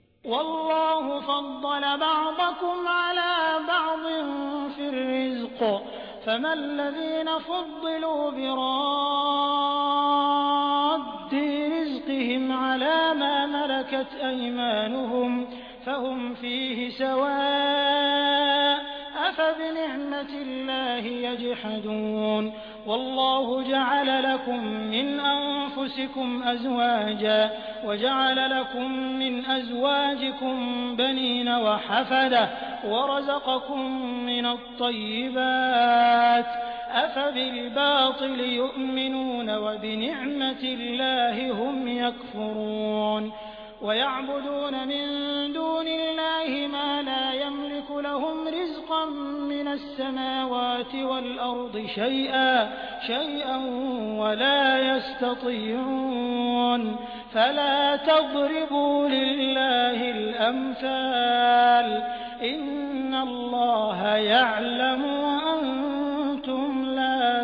वल्लाहु फद्दल बअदकुम अला बअदिन फिर रिज़्क़ फमल्लज़ीना फुद्दिलू बिरद्दि रिज़्क़िहिम अला मा मलकत अयमानुहुम फहुम फीहि सवा' अफबिनिअमतिल्लाहि यजहदून والله جعل لكم من أنفسكم أزواجا وجعل لكم من أزواجكم بنين وحفدة ورزقكم من الطيبات أفبالباطل يؤمنون وبنعمة الله هم يكفرون ويعبدون من دون الله ما لا يملك لهم رزقا من السماوات والأرض شيئا شيئا ولا يستطيعون فلا تضربوا لله الأمثال إن الله يعلم وأنتم لا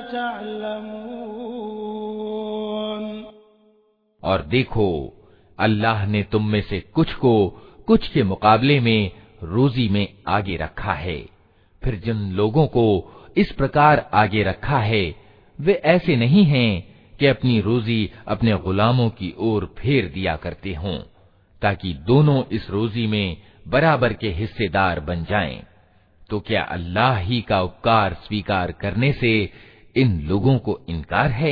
تعلمون। और देखो, अल्लाह ने तुम में से कुछ को कुछ के मुकाबले में रोजी में आगे रखा है। फिर जिन लोगों को इस प्रकार आगे रखा है वे ऐसे नहीं हैं कि अपनी रोजी अपने गुलामों की ओर फेर दिया करते हों, ताकि दोनों इस रोजी में बराबर के हिस्सेदार बन जाएं। तो क्या अल्लाह ही का उपकार स्वीकार करने से इन लोगों को इनकार है?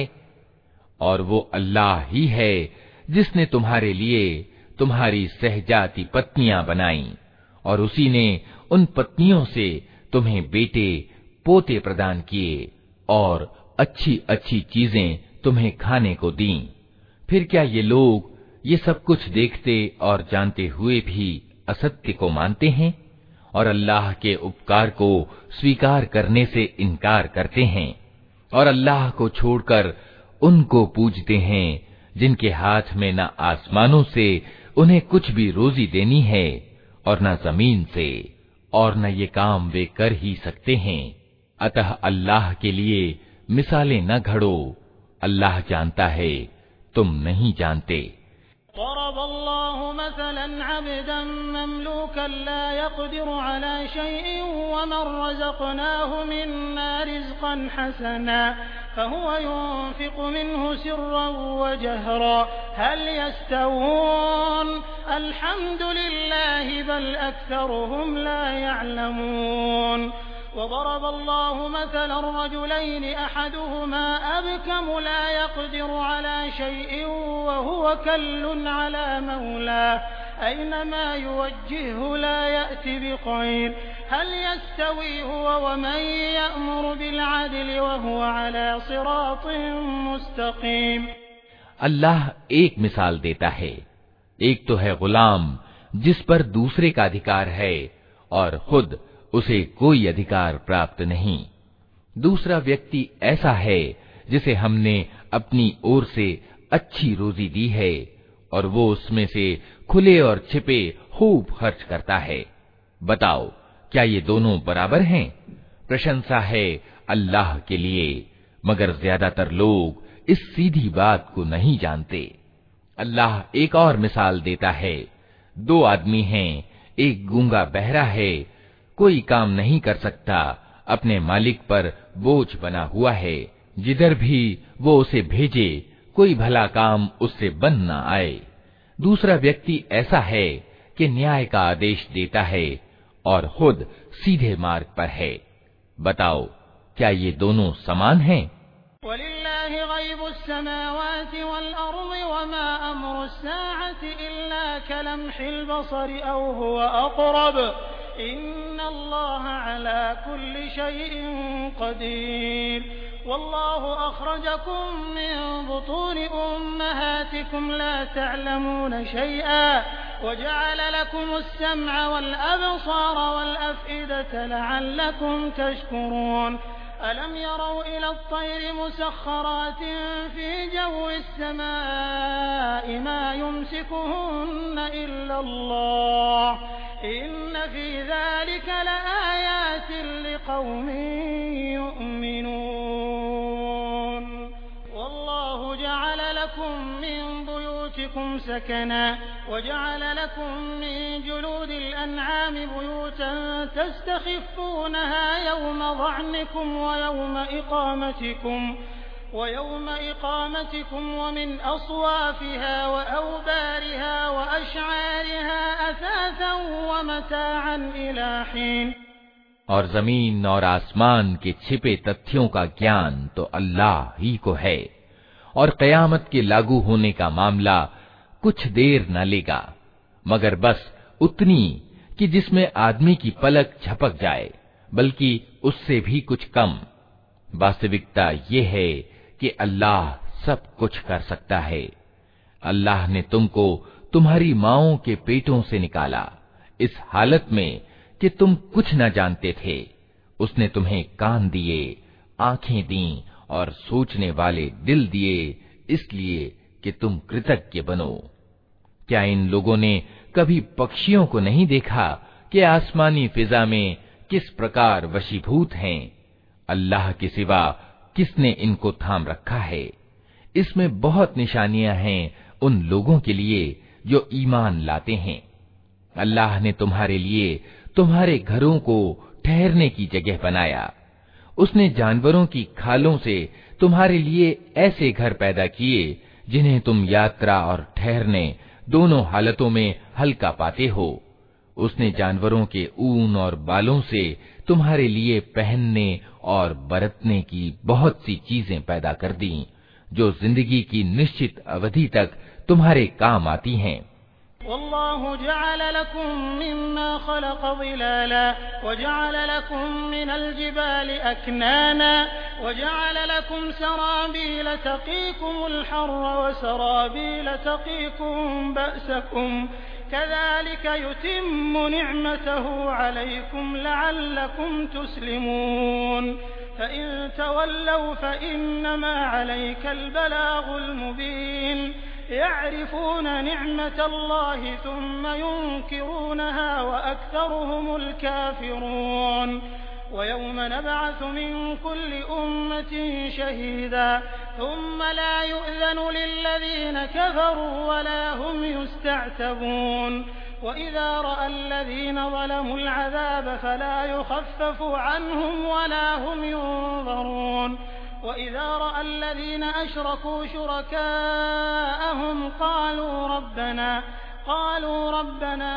और वो अल्लाह ही है जिसने तुम्हारे लिए तुम्हारी सहजाती पत्नियां बनाई और उसी ने उन पत्नियों से तुम्हें बेटे पोते प्रदान किए और अच्छी अच्छी चीजें तुम्हें खाने को दीं। फिर क्या ये लोग ये सब कुछ देखते और जानते हुए भी असत्य को मानते हैं और अल्लाह के उपकार को स्वीकार करने से इनकार करते हैं और अल्लाह को छोड़कर उनको पूजते हैं जिनके हाथ में न आसमानों से उन्हें कुछ भी रोजी देनी है और न जमीन से, और न ये काम वे कर ही सकते हैं। अतः अल्लाह के लिए मिसालें न घड़ो, अल्लाह जानता है, तुम नहीं जानते। ज़रबल्लाहु मसलन अब्दन ममलूकन ला यक़दिरु अला शैइन वमन रज़क़नाहु मिन्ना रिज़क़न हसना फहुव युन्फ़िक़ु मिन्हु सिर्रन वजहरा हल यस्तवून अल्हम्दुलिल्लाहि बल अक्सरुहुम ला यअलमून। وضرب الله مثلا رجلين أحدهما أبكم لا يقدر على شيء وهو كل على مولاه أينما يوجهه لا يأت بخير هل يستوي هو ومن يأمر بالعدل وهو على صراط مستقيم। अल्लाह एक मिसाल देता है, एक तो है गुलाम जिस पर दूसरे का अधिकार है और खुद उसे कोई अधिकार प्राप्त नहीं। दूसरा व्यक्ति ऐसा है जिसे हमने अपनी ओर से अच्छी रोजी दी है और वो उसमें से खुले और छिपे खूब खर्च करता है। बताओ, क्या ये दोनों बराबर हैं? प्रशंसा है अल्लाह के लिए, मगर ज्यादातर लोग इस सीधी बात को नहीं जानते। अल्लाह एक और मिसाल देता है, दो आदमी हैं, एक गूंगा बहरा है, कोई काम नहीं कर सकता, अपने मालिक पर बोझ बना हुआ है, जिधर भी वो उसे भेजे कोई भला काम उससे बन न आए। दूसरा व्यक्ति ऐसा है कि न्याय का आदेश देता है और खुद सीधे मार्ग पर है। बताओ, क्या ये दोनों समान हैं? वलिल्लाहि गैबुस समावाति वल अर्दि वमा अम्रुस्साअति इल्ला कलम्हिल बसरि औ हुवा अक़रब इन्नल्लाह अला कुल्लि शैइन क़दीर। वल्लाहु अख़रजकुम मिन बुतूनि उम्महातिकुम ला तअलमून शैअन वजअल लकुमुस समअ वल अबसार वल अफ़इदत लअल्लकुम तशकुरून। ألم يروا إلى الطير مسخرات في جو السماء ما يمسكهن إلا الله إن في ذلك لآيات لقوم يؤمنون। والله جعل لكم من بيوتكم سكنا وجعل لكم من جلود الأنعام بيوتا تستخفونها يوم ظعنكم ويوم إقامتكم ويوم إقامتكم ومن أصوافها وأوبارها وأشعارها أثاثا ومتاعا إلى حين और जमीन और आसमान के छिपे तथ्यों का ज्ञान तो अल्लाह ही को है, और कयामत के लागू होने का मामला कुछ देर न लेगा, मगर बस उतनी कि जिसमें आदमी की पलक झपक जाए, बल्कि उससे भी कुछ कम। वास्तविकता ये है कि अल्लाह सब कुछ कर सकता है। अल्लाह ने तुमको तुम्हारी माओं के पेटों से निकाला, इस हालत में कि तुम कुछ न जानते थे। उसने तुम्हें कान दिए, आंखें दी और सोचने वाले दिल दिए, इसलिए कि तुम कृतज्ञ बनो। क्या इन लोगों ने कभी पक्षियों को नहीं देखा कि आसमानी फिजा में किस प्रकार वशीभूत हैं? अल्लाह के सिवा किसने इनको थाम रखा है? इसमें बहुत निशानियां हैं उन लोगों के लिए जो ईमान लाते हैं। अल्लाह ने तुम्हारे लिए तुम्हारे घरों को ठहरने की जगह बनाया। उसने जानवरों की खालों से तुम्हारे लिए ऐसे घर पैदा किए जिन्हें तुम यात्रा और ठहरने दोनों हालतों में हल्का पाते हो। उसने जानवरों के ऊन और बालों से तुम्हारे लिए पहनने और बरतने की बहुत सी चीजें पैदा कर दी, जो जिंदगी की निश्चित अवधि तक तुम्हारे काम आती हैं। वल्लाहु जअल लकुम मिम्मा खलक़ ज़िलाला वजअल लकुम मिनल जिबालि अकनाना वजअल लकुम सराबील तक़ीकुमुल हर्र वसराबील तक़ीकुम बअसकुम कज़ालिक युतिम्मु निअमतहु अलैकुम लअल्लकुम तुस्लिमून फ़इन तवल्लव फ़इन्नमा अलैकल बलागुल मुबीन यअरिफून निअमतल्लाहि थुम्मा युनकिरूनहा वअक्सरुहुमुल काफिरून वयौम नबअसु मिन कुल्लि उम्मतिन शहीदा थुम्मा ला युअज़नु लिल्लज़ीन कफ़रू वला हुम युस्तअतबून वइज़ा रअल्लज़ीन ज़लमुल अज़ाब फला युख़फ़फ़ु अन्हुम वला हुम युनज़रून وإذا رأى الذين أشركوا شركاءهم قالوا ربنا قالوا ربنا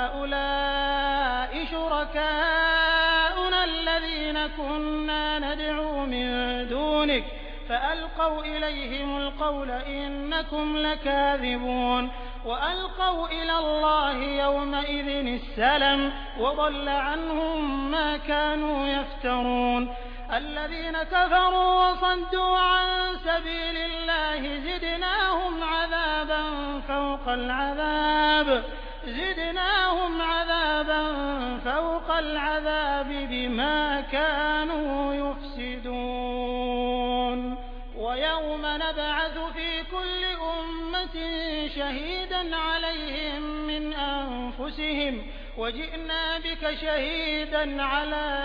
هؤلاء شركاؤنا الذين كنا ندعو من دونك فألقوا إليهم القول إنكم لكاذبون وألقوا إلى الله يومئذ السلم وضل عنهم ما كانوا يفترون الذين كفروا وصدوا عن سبيل الله زدناهم عذابا فوق العذاب زدناهم عذابا فوق العذاب بما كانوا يفسدون ويوم نبعث في كل أمة شهيدا عليهم من أنفسهم وجئنا بك شهيدا على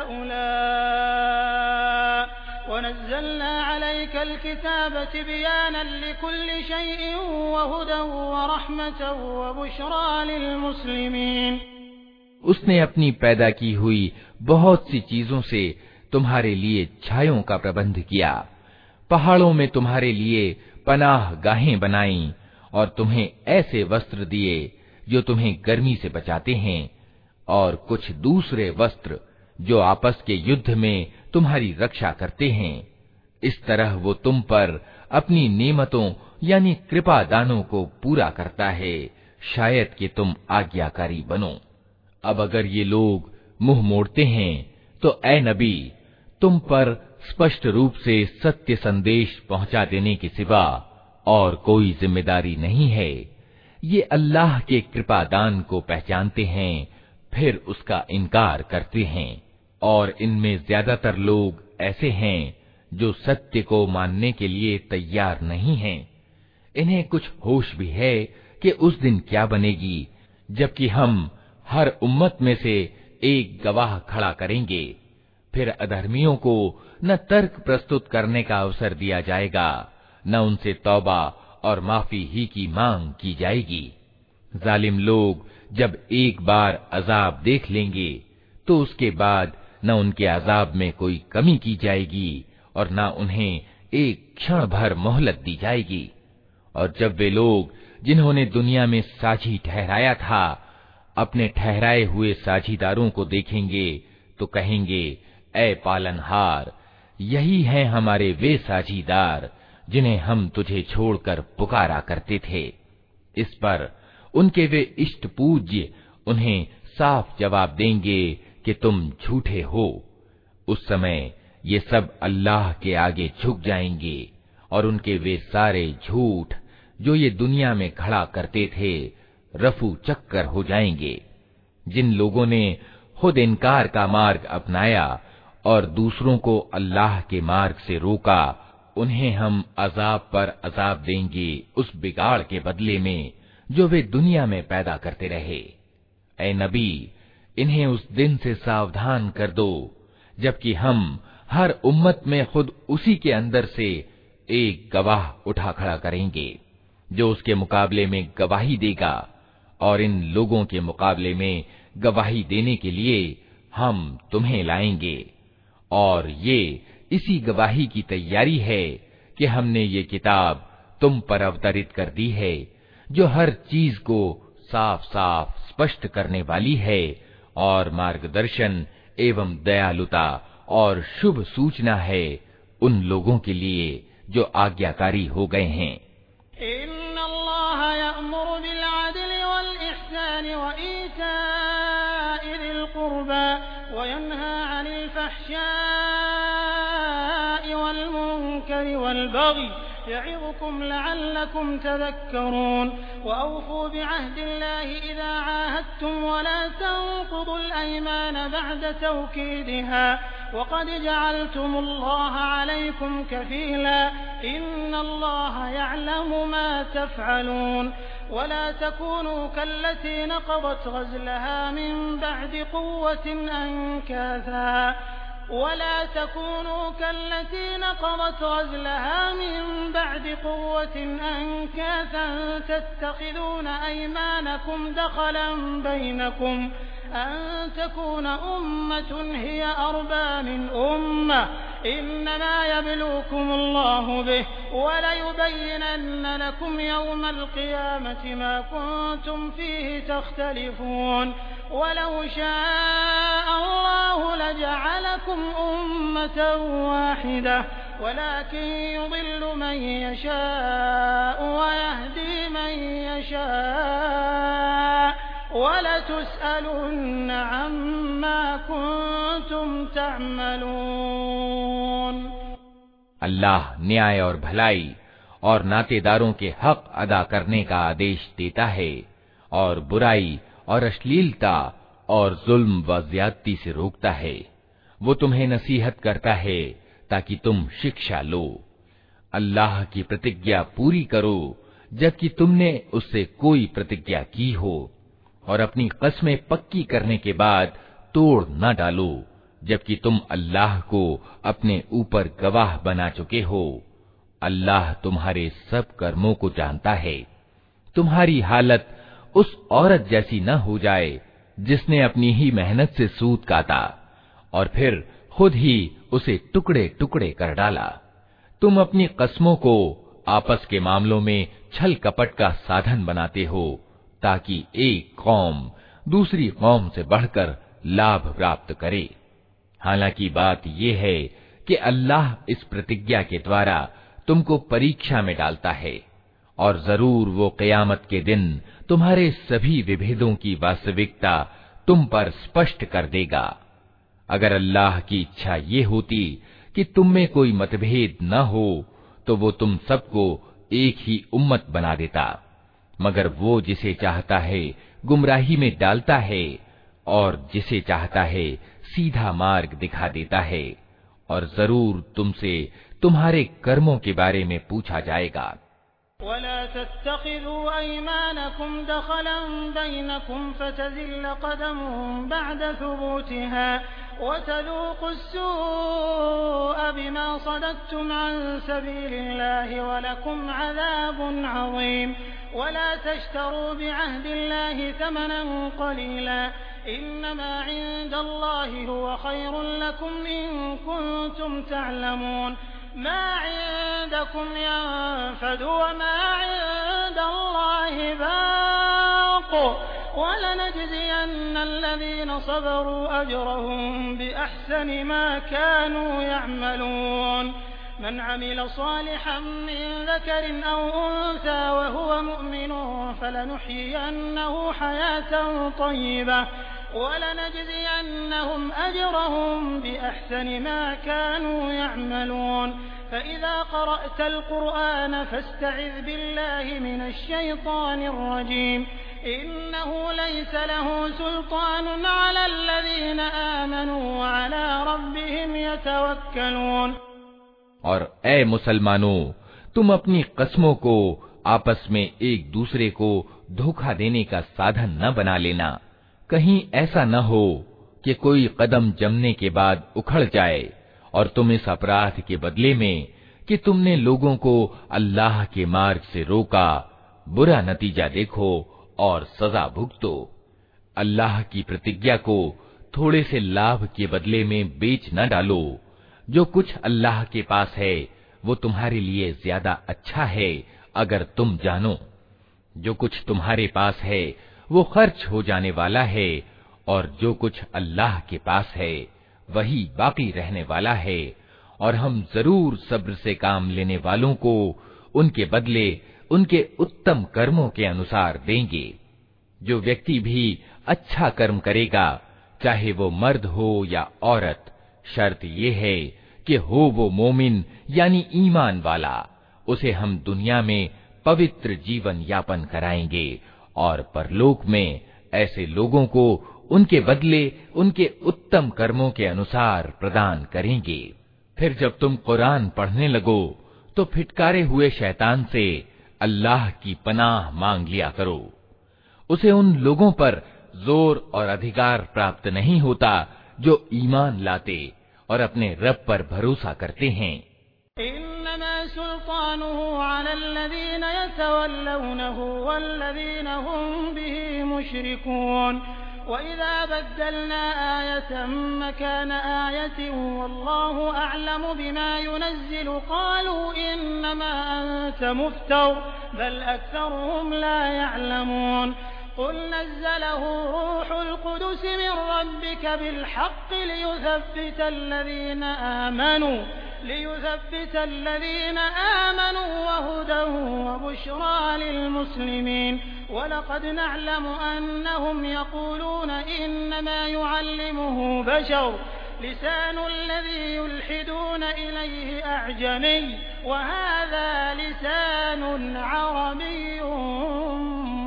هؤلاء ونزلنا عليك الكتاب تبيانا لكل شيء وهدى ورحمة وبشرى للمسلمين। उसने अपनी पैदा की हुई बहुत सी चीजों से तुम्हारे लिए छायों का प्रबंध किया, पहाड़ों में तुम्हारे लिए पनाह गाहें बनाई और तुम्हें ऐसे वस्त्र दिए जो तुम्हें गर्मी से बचाते हैं, और कुछ दूसरे वस्त्र जो आपस के युद्ध में तुम्हारी रक्षा करते हैं। इस तरह वो तुम पर अपनी नेमतों यानी कृपा दानों को पूरा करता है, शायद कि तुम आज्ञाकारी बनो। अब अगर ये लोग मुंह मोड़ते हैं तो ए नबी, तुम पर स्पष्ट रूप से सत्य संदेश पहुंचा देने के सिवा और कोई जिम्मेदारी नहीं है। ये अल्लाह के कृपा दान को पहचानते हैं, फिर उसका इनकार करते हैं, और इनमें ज्यादातर लोग ऐसे हैं जो सत्य को मानने के लिए तैयार नहीं हैं। इन्हें कुछ होश भी है कि उस दिन क्या बनेगी, जबकि हम हर उम्मत में से एक गवाह खड़ा करेंगे। फिर अधर्मियों को न तर्क प्रस्तुत करने का अवसर दिया जाएगा, न उनसे तौबा और माफी ही की मांग की जाएगी। जालिम लोग जब एक बार अजाब देख लेंगे तो उसके बाद न उनके अजाब में कोई कमी की जाएगी और न उन्हें एक क्षण भर मोहलत दी जाएगी। और जब वे लोग जिन्होंने दुनिया में साझी ठहराया था अपने ठहराए हुए साझीदारों को देखेंगे तो कहेंगे, ऐ पालनहार, यही हैं हमारे वे साझीदार जिन्हें हम तुझे छोड़कर पुकारा करते थे। इस पर उनके वे इष्ट पूज्य उन्हें साफ जवाब देंगे कि तुम झूठे हो। उस समय ये सब अल्लाह के आगे झुक जाएंगे और उनके वे सारे झूठ जो ये दुनिया में खड़ा करते थे रफू चक्कर हो जाएंगे। जिन लोगों ने खुद इनकार का मार्ग अपनाया और दूसरों को अल्लाह के मार्ग से रोका, उन्हें हम अजाब पर अजाब देंगे उस बिगाड़ के बदले में जो वे दुनिया में पैदा करते रहे। ऐ नबी, इन्हें उस दिन से सावधान कर दो जबकि हम हर उम्मत में खुद उसी के अंदर से एक गवाह उठा खड़ा करेंगे जो उसके मुकाबले में गवाही देगा, और इन लोगों के मुकाबले में गवाही देने के लिए हम तुम्हें लाएंगे। और ये इसी गवाही की तैयारी है कि हमने ये किताब तुम पर अवतरित कर दी है जो हर चीज को साफ साफ स्पष्ट करने वाली है और मार्गदर्शन एवं दयालुता और शुभ सूचना है उन लोगों के लिए जो आज्ञाकारी हो गए हैं। इन्नल्लाह यअमुरु बिल अदलि वल इहसानि व ईताइ ज़िल क़ुर्बा व यन्हा अनिल फ़हशाइ वल मुनकरि वल बग़ि यइज़ुकुम लअल्लकुम तज़क्करून व औफ़ू बिअहदिल्लाहि इज़ा आहादतुम व ला तंक़ुदुल अयमान बअद तौकीदिहा वक़द जअलतुमुल्लाह अलैकुम कफ़ीला इन्नल्लाह यअलमु मा तफ़अलून वला तकूनू कल्लती नक़ज़त ग़ज़लहा मिन बअदि क़ुव्वतिन अंकासा ولا تكونوا كالتي نقضت غزلها من بعد قوة أنكاثا تتخذون أيمانكم دخلا بينكم أن تكون أمة هي أربى من أمة إنما يبلوكم الله به وليبينن لكم يوم القيامة ما كنتم فيه تختلفون ولو شاء الله لجعلكم أمة واحدة ولكن يضل من يشاء ويهدي من يشاء ولتسألن عما كنتم تعملون। अल्लाह न्याय और भलाई और नातेदारों के हक अदा करने का आदेश देता है और बुराई और अश्लीलता और जुल्म व ज्यादती से रोकता है। वो तुम्हें नसीहत करता है ताकि तुम शिक्षा लो। अल्लाह की प्रतिज्ञा पूरी करो जबकि तुमने उससे कोई प्रतिज्ञा की हो, और अपनी कस्में पक्की करने के बाद तोड़ न डालो जबकि तुम अल्लाह को अपने ऊपर गवाह बना चुके हो। अल्लाह तुम्हारे सब कर्मों को जानता है। तुम्हारी हालत उस औरत जैसी न हो जाए जिसने अपनी ही मेहनत से सूत काटा और फिर खुद ही उसे टुकड़े टुकड़े कर डाला। तुम अपनी कस्मों को आपस के मामलों में छल कपट का साधन बनाते हो ताकि एक कौम दूसरी कौम से बढ़कर लाभ प्राप्त करे। हालांकि बात यह है कि अल्लाह इस प्रतिज्ञा के द्वारा तुमको परीक्षा में डालता है और जरूर वो क़यामत के दिन तुम्हारे सभी विभेदों की वास्तविकता तुम पर स्पष्ट कर देगा। अगर अल्लाह की इच्छा ये होती कि तुम में कोई मतभेद न हो तो वो तुम सबको एक ही उम्मत बना देता, मगर वो जिसे चाहता है गुमराही में डालता है और जिसे चाहता है सीधा मार्ग दिखा देता है, और जरूर तुमसे तुम्हारे कर्मों के बारे में पूछा जाएगा। वला तत्तखिज़ू अयमानकुम दखलन बैनकुम फतज़िल्ल क़दमुम बअद सुबूतिहा वतज़ूक़ु अस्सूअ बिमा सदद्तुम अन सबीलिल्लाहि वलकुम अज़ाबुन अज़ीम। वला तश्तरू बिअहदिल्लाहि थमनन क़लीला इन्नमा इन्दल्लाहि हुवा खैरुन लकुम इन कुन्तुम तअलमून। मा इन्दकुम यनफदु वमा इन्दल्लाहि बाक़ वलनजज़ियन्न अल्लज़ीन सबरू अजरहुम बिअहसनि मा कानू यअमलून। मन अमिल सालिहन मिन ज़करिन औ उन्सा वहुव मुअमिनुन फलनुहयियन्नहु हयातन तय्यिबह वलनजज़ियन्नहुम अजरहुम बिअहसनि मा कानू यअमलून। फ़इज़ा क़रअतल क़ुरआन फ़स्तइज़ बिल्लाहि मिनश शैतानिर रजीम। इन्नहु लैस लहु सुल्तानुन अलल्लज़ीन आमनू व अला रब्बिहिम यतवक्कलून। और ए मुसलमानों, तुम अपनी कसमों को आपस में एक दूसरे को धोखा देने का साधन न बना लेना। कहीं ऐसा न हो कि कोई कदम जमने के बाद उखड़ जाए और तुम इस अपराध के बदले में कि तुमने लोगों को अल्लाह के मार्ग से रोका, बुरा नतीजा देखो और सजा भुगतो। अल्लाह की प्रतिज्ञा को थोड़े से लाभ के बदले में बेच न डालो। जो कुछ अल्लाह के पास है वो तुम्हारे लिए ज्यादा अच्छा है अगर तुम जानो। जो कुछ तुम्हारे पास है वो खर्च हो जाने वाला है और जो कुछ अल्लाह के पास है वही बाकी रहने वाला है। और हम जरूर सब्र से काम लेने वालों को उनके बदले उनके उत्तम कर्मों के अनुसार देंगे। जो व्यक्ति भी अच्छा कर्म करेगा, चाहे वो मर्द हो या औरत, शर्त ये है कि हो वो मोमिन यानी ईमान वाला, उसे हम दुनिया में पवित्र जीवन यापन कराएंगे और परलोक में ऐसे लोगों को उनके बदले उनके उत्तम कर्मों के अनुसार प्रदान करेंगे। फिर जब तुम कुरान पढ़ने लगो तो फिटकारे हुए शैतान से अल्लाह की पनाह मांग लिया करो। उसे उन लोगों पर जोर और अधिकार प्राप्त नहीं होता जो ईमान लाते और अपने रब पर भरोसा करते हैं। इन्नमा सुल्तानुहु अलल्लज़ीन यतवल्लौनहु वल्लज़ीन हुम बिही मुशरिकून। वइज़ा बद्दलना आयतन मकान आयतिन वल्लाहु अअलमु बिमा युनज़्ज़िलु क़ालू इन्नमा अंत मुफ्तर बल अक्सरुहुम ला यअलमून। क़ुल नज़्ज़लहु रूहुल क़ुदुस मिन रब्बिक बिलहक़्क़ लियुथब्बित अल्लज़ीन आमनू लियुथब्बित अल्लज़ीन आमनू वहुदन वबुश्रा लिलमुस्लिमीन। वलक़द नअलमु अन्नहुम यक़ूलून इन्नमा युअल्लिमुहु बशर लिसानुल्लज़ी युल्हिदून इलैहि अअजमी वहाज़ा लिसानुन अरबिय्युम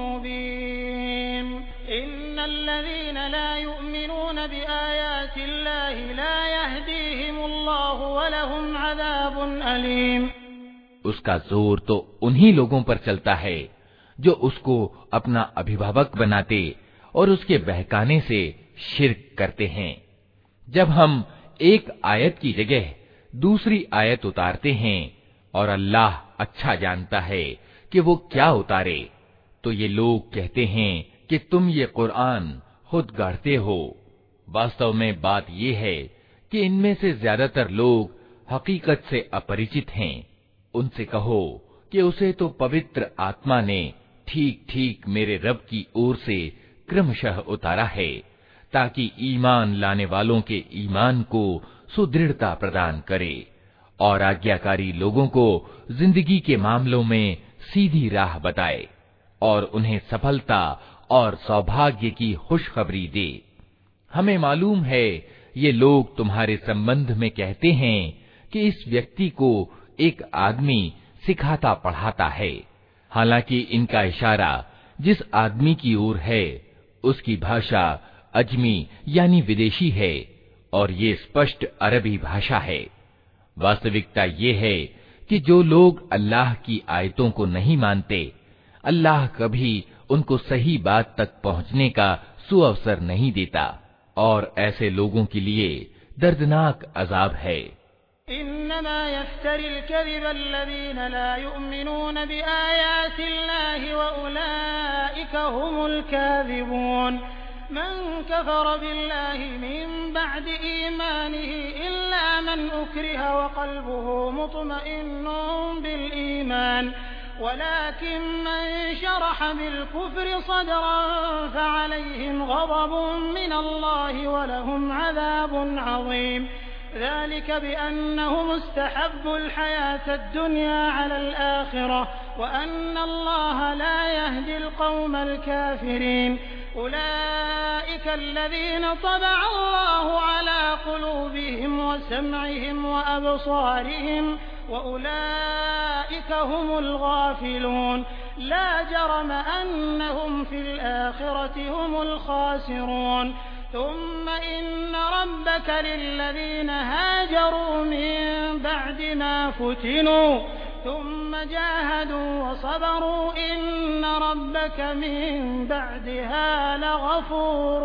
मुबीन। इन्नल्लज़ीन ला युअ्मिनून बिआयातिल्लाहि ला यहदीहिमुल्लाहु वलहुम अज़ाबुन अलीम। उसका जोर तो उन्हीं लोगों पर चलता है जो उसको अपना अभिभावक बनाते और उसके बहकाने से शिर्क करते हैं। जब हम एक आयत की जगह दूसरी आयत उतारते हैं और अल्लाह अच्छा जानता है कि वो क्या उतारे, तो ये लोग कहते हैं कि तुम ये कुरान खुद गढ़ते हो। वास्तव में बात ये है कि इनमें से ज्यादातर लोग हकीकत से अपरिचित हैं। उनसे कहो कि उसे तो पवित्र आत्मा ने ठीक ठीक मेरे रब की ओर से क्रमशः उतारा है, ताकि ईमान लाने वालों के ईमान को सुदृढ़ता प्रदान करे और आज्ञाकारी लोगों को जिंदगी के मामलों में सीधी राह बताए और उन्हें सफलता और सौभाग्य की खुशखबरी दे। हमें मालूम है ये लोग तुम्हारे संबंध में कहते हैं कि इस व्यक्ति को एक आदमी सिखाता पढ़ाता है, हालांकि इनका इशारा जिस आदमी की ओर है उसकी भाषा अजमी यानी विदेशी है और ये स्पष्ट अरबी भाषा है। वास्तविकता ये है कि जो लोग अल्लाह की आयतों को नहीं मानते, अल्लाह कभी उनको सही बात तक पहुंचने का सुअवसर नहीं देता और ऐसे लोगों के लिए दर्दनाक अजाब है। इन्नमा यफ्तरिल कज़िब अल्लज़ीना ला युमिनून बिआयातिल्लाहि व उलाइका हुमुल काज़िबून। मन कफ़र बिल्लाहि मिन बअदि ईमानिहि इल्ला मन उक्रिह व क़ल्बुहु मुत्मइन्नुन बिल ईमान वलाकिन मन शरह बिलकुफ्रि सदरन फअलैहिम गज़बुन मिनल्लाहि वलहुम अज़ाबुन अज़ीम ज़ालिक बिअन्नहुम मुस्तहब्बुल हयातद दुनिया अलल आखिरह व अन्नल्लाहा ला यहदिल क़ौमल काफ़िरीन उलाइक अल्लज़ीना तबअ अल्लाहु अला क़ुलूबिहिम व समइहिम व अबसारिहिम व उलाइक हुमुल गाफ़िलून ला जरम अन्नहुम फिल आखिरति हुमुल खासिरून ثم إن ربك للذين هاجروا من بعد ما فتنوا ثم جاهدوا وصبروا إن ربك من بعدها لغفور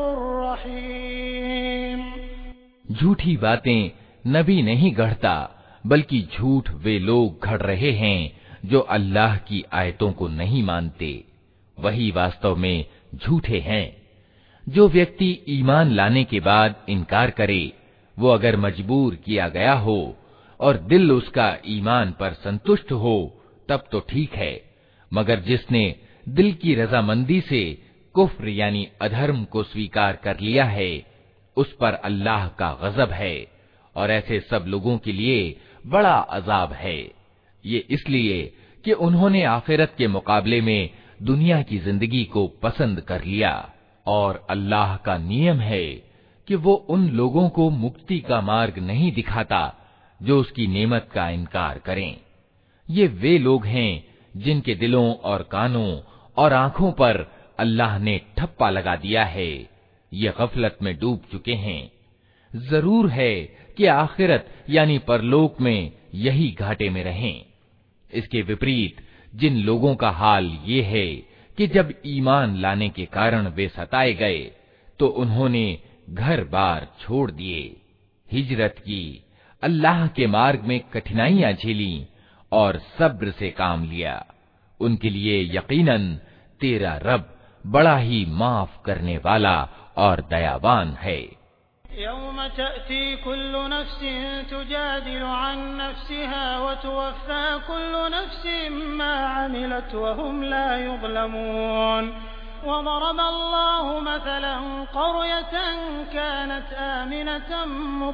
رحيم। झूठी बातें नबी नहीं गढ़ता, बल्कि झूठ वे लोग घड़ रहे हैं जो अल्लाह की आयतों को नहीं मानते, वही वास्तव में झूठे हैं। जो व्यक्ति ईमान लाने के बाद इनकार करे, वो अगर मजबूर किया गया हो और दिल उसका ईमान पर संतुष्ट हो तब तो ठीक है, मगर जिसने दिल की रजामंदी से कुफ्र यानी अधर्म को स्वीकार कर लिया है, उस पर अल्लाह का गजब है और ऐसे सब लोगों के लिए बड़ा अजाब है। ये इसलिए कि उन्होंने आखिरत के मुकाबले में दुनिया की जिंदगी को पसंद कर लिया, और अल्लाह का नियम है कि वो उन लोगों को मुक्ति का मार्ग नहीं दिखाता जो उसकी नेमत का इनकार करें। ये वे लोग हैं जिनके दिलों और कानों और आंखों पर अल्लाह ने ठप्पा लगा दिया है, ये गफलत में डूब चुके हैं। जरूर है कि आखिरत यानी परलोक में यही घाटे में रहें। इसके विपरीत जिन लोगों का हाल ये है कि जब ईमान लाने के कारण वे सताए गए तो उन्होंने घर बार छोड़ दिए, हिजरत की, अल्लाह के मार्ग में कठिनाइयां झेली और सब्र से काम लिया, उनके लिए यकीनन तेरा रब बड़ा ही माफ करने वाला और दयावान है। यौम तअती कुल्लु नफ्सिन तुजादिलु अन नफ्सिहा व तुवफ़्फ़ा कुल्लु नफ्सिन मा अमिलत व हुम ला युज़लमून وضرب الله مثلا قرية كانت آمنة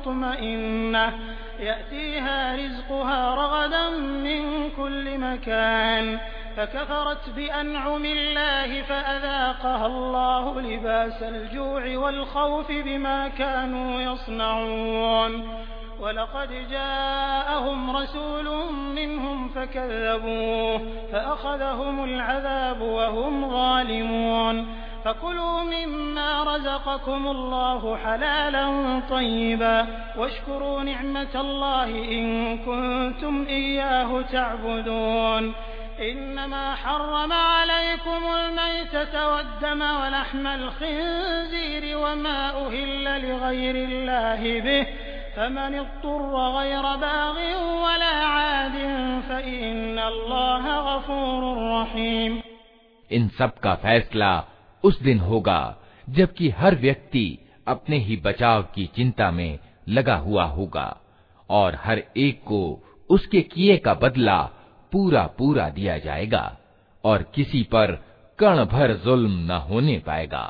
مطمئنة يأتيها رزقها رغدا من كل مكان فكفرت بأنعم الله فأذاقها الله لباس الجوع والخوف بما كانوا يصنعون ولقد جاءهم رسول منهم فكذبوه فأخذهم العذاب وهم ظالمون فكلوا مما رزقكم الله حلالا طيبا واشكروا نعمة الله إن كنتم إياه تعبدون إنما حرم عليكم الميتة والدم ولحم الخنزير وما أهل لغير الله به فمن اضطر غير باغ ولا عاد فإن الله غफूर रहीम। इन सब का फैसला उस दिन होगा जबकि हर व्यक्ति अपने ही बचाव की चिंता में लगा हुआ होगा और हर एक को उसके किए का बदला पूरा पूरा दिया जाएगा और किसी पर कण भर जुल्म न होने पाएगा।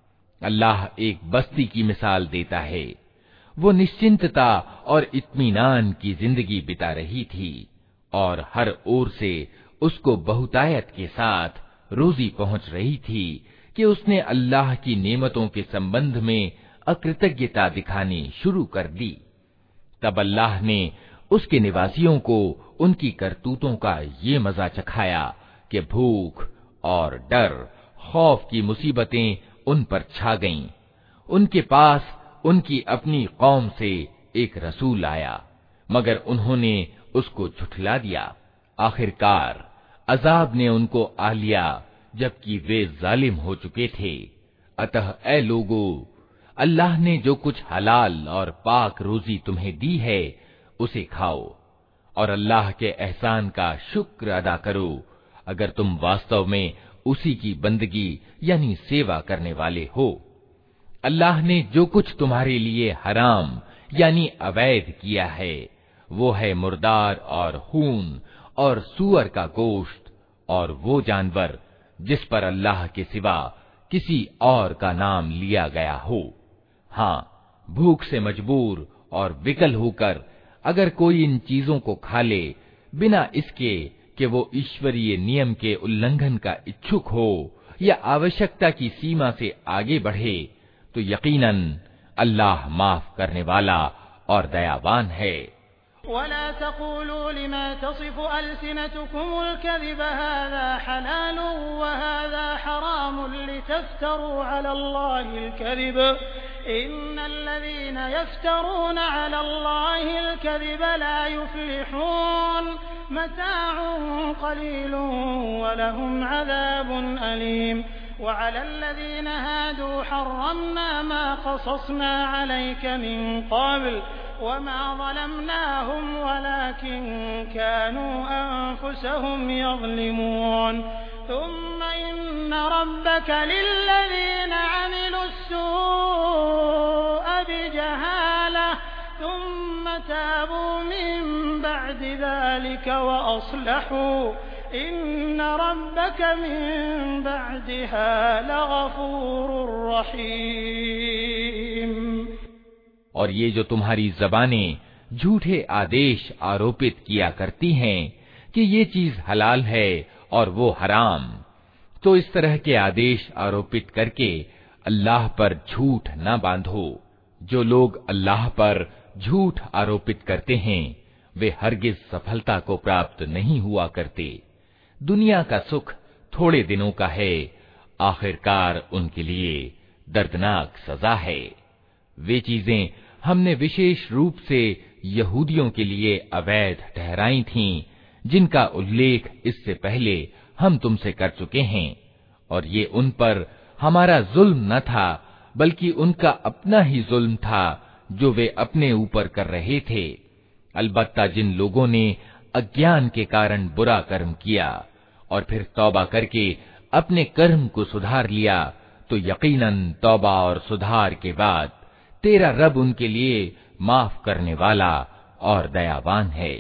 अल्लाह एक बस्ती की मिसाल देता है। वो निश्चिंतता और इत्मीनान की जिंदगी बिता रही थी और हर ओर से उसको बहुतायत के साथ रोजी पहुंच रही थी कि उसने अल्लाह की नेमतों के संबंध में अकृतज्ञता दिखानी शुरू कर दी। तब अल्लाह ने उसके निवासियों को उनकी करतूतों का ये मजा चखाया कि भूख और डर, खौफ की मुसीबतें उन पर छा गईं। उनके पास उनकी अपनी कौम से एक रसूल आया, मगर उन्होंने उसको झुठला दिया। आखिरकार अजाब ने उनको आ लिया जबकि वे जालिम हो चुके थे। अतः ऐ लोगो, अल्लाह ने जो कुछ हलाल और पाक रोजी तुम्हें दी है उसे खाओ और अल्लाह के एहसान का शुक्र अदा करो अगर तुम वास्तव में उसी की बंदगी यानी सेवा करने वाले हो। अल्लाह ने जो कुछ तुम्हारे लिए हराम यानी अवैध किया है वो है मुर्दार और खून और सूअर का गोश्त और वो जानवर जिस पर अल्लाह के सिवा किसी और का नाम लिया गया हो। हाँ, भूख से मजबूर और विकल होकर अगर कोई इन चीजों को खा ले बिना इसके कि वो ईश्वरीय नियम के उल्लंघन का इच्छुक हो या आवश्यकता की सीमा से आगे बढ़े, तो यकीनन अल्लाह माफ करने वाला और दयावान है। वला तक़ूलू लिमा तसिफ़ु अलसिनतुकुमुल कज़िब हाज़ा हलालुन व हाज़ा हरामुन लितफ़्तरू अलल्लाहिल कज़िब इन्नल लज़ीना यफ़्तरून अलल्लाहिल कज़िब ला युफ़्लिहून मताउन क़लीलुन व लहुम अज़ाबुन अलीम وعلى الذين هادوا حرمنا ما قصصنا عليك من قبل وما ظلمناهم ولكن كانوا أنفسهم يظلمون ثم إن ربك للذين عملوا السوء بجهالة ثم تابوا من بعد ذلك وأصلحوا إن ربك من بعدها لغفور रहीम। और ये जो तुम्हारी ज़बानें झूठे आदेश आरोपित किया करती हैं कि ये चीज हलाल है और वो हराम, तो इस तरह के आदेश आरोपित करके अल्लाह पर झूठ न बांधो। जो लोग अल्लाह पर झूठ आरोपित करते हैं वे हरगिज सफलता को प्राप्त नहीं हुआ करते। दुनिया का सुख थोड़े दिनों का है, आखिरकार उनके लिए दर्दनाक सजा है। वे चीजें हमने विशेष रूप से यहूदियों के लिए अवैध ठहराई थीं, जिनका उल्लेख इससे पहले हम तुमसे कर चुके हैं, और ये उन पर हमारा जुल्म न था बल्कि उनका अपना ही जुल्म था जो वे अपने ऊपर कर रहे थे। अलबत्ता जिन लोगों ने अज्ञान के कारण बुरा कर्म किया और फिर तौबा करके अपने कर्म को सुधार लिया, तो यकीनन तौबा और सुधार के बाद तेरा रब उनके लिए माफ करने वाला और दयावान है।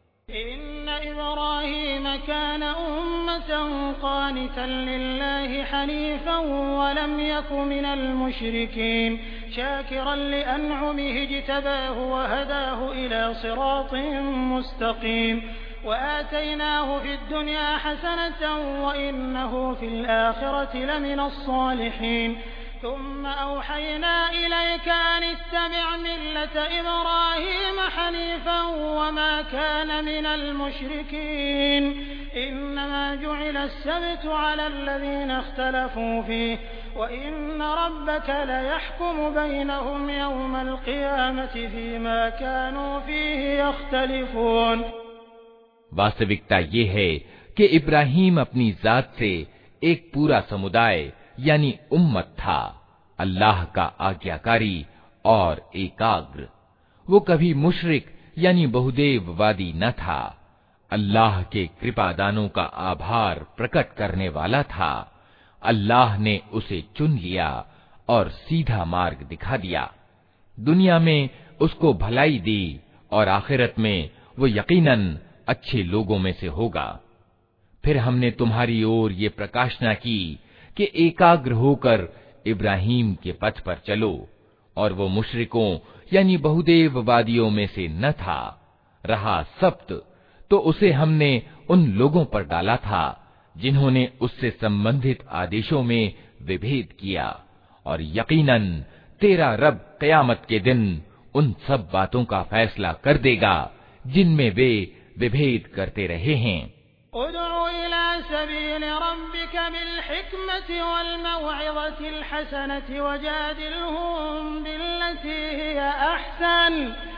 इन्ना इब्राहीम कान उम्मतन क़ानितन लिल्लाहि हनीफ़न व लम यकु मिनल मुशरिकीन शाकिरन लिअनउमिहि इज्तबाहु व हदाहु इला सिरातिन मुस्तक़ीम व आतैनाहु फिद दुनिया हसनतन व इन्नहु फिल आखिरति लमिनस सालिहीन ثم أوحينا إليك أن اتبع ملة إبراهيم حنيفا وما كان من المشركين إنما جعل السبت على الذين اختلفوا فيه وإن ربك ليحكم بينهم يوم القيامة فيما كانوا فيه يختلفون। वास्तविकता ये है कि इब्राहीम अपनी जात से एक पूरा समुदाय यानी उम्मत था, अल्लाह का आज्ञाकारी और एकाग्र। वो कभी मुशरिक यानी बहुदेववादी न था। अल्लाह के कृपादानों का आभार प्रकट करने वाला था। अल्लाह ने उसे चुन लिया और सीधा मार्ग दिखा दिया। दुनिया में उसको भलाई दी और आखिरत में वो यकीनन अच्छे लोगों में से होगा। फिर हमने तुम्हारी ओर ये प्रकाशना की कि एकाग्र होकर इब्राहीम के पथ पर चलो, और वो मुशरिकों यानी बहुदेववादियों में से न था। रहा सब्त, तो उसे हमने उन लोगों पर डाला था जिन्होंने उससे संबंधित आदेशों में विभेद किया, और यकीनन तेरा रब क़यामत के दिन उन सब बातों का फैसला कर देगा जिनमें वे विभेद करते रहे हैं। उदउ इला सबील रब्बिका बिल हिकमति वल मौइज़तिल हसनति वजादिलहुम बिल्लती हिया अहसन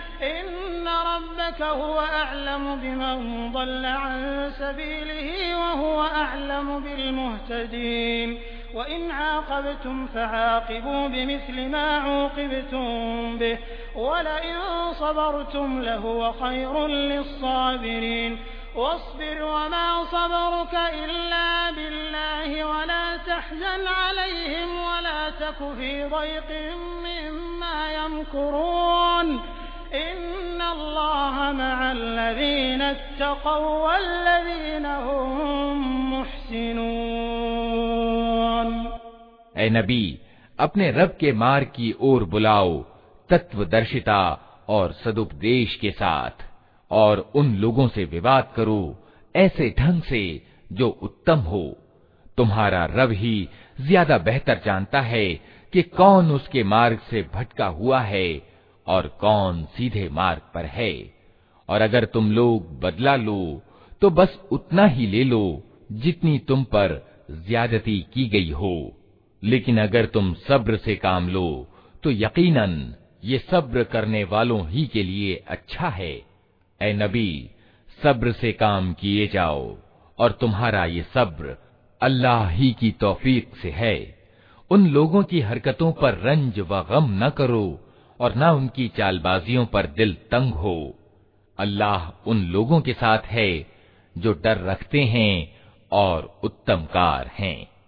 इन्न रब्बका हुवा अअलमु बिमन ضل अन सबीलिही व हुवा अअलमु बिल मुहतदीन व इन आक़बतुम फ़आक़िबू बिमिस्लि मा ऊक़िबतुम बिहि व लइन सबरतुम लहुवा ख़ैरुन लिस्साबिरीन واصبر وما صبرك إلا بالله ولا تحزن عليهم ولا تك في ضيق مما يمكرون إن الله مع الذين اتقوا والذين هم मुहसिनून। ऐ नबी, अपने रब के मार्ग की ओर बुलाओ तत्वदर्शिता और सदुपदेश के साथ, और उन लोगों से विवाद करो ऐसे ढंग से जो उत्तम हो। तुम्हारा रब ही ज्यादा बेहतर जानता है कि कौन उसके मार्ग से भटका हुआ है और कौन सीधे मार्ग पर है। और अगर तुम लोग बदला लो तो बस उतना ही ले लो जितनी तुम पर ज्यादती की गई हो, लेकिन अगर तुम सब्र से काम लो तो यकीनन ये सब्र करने वालों ही के लिए अच्छा है। ऐ नबी, सब्र से काम किए जाओ और तुम्हारा ये सब्र अल्लाह ही की तौफीक से है। उन लोगों की हरकतों पर रंज व गम न करो और न उनकी चालबाजियों पर दिल तंग हो। अल्लाह उन लोगों के साथ है जो डर रखते हैं और उत्तमकार हैं।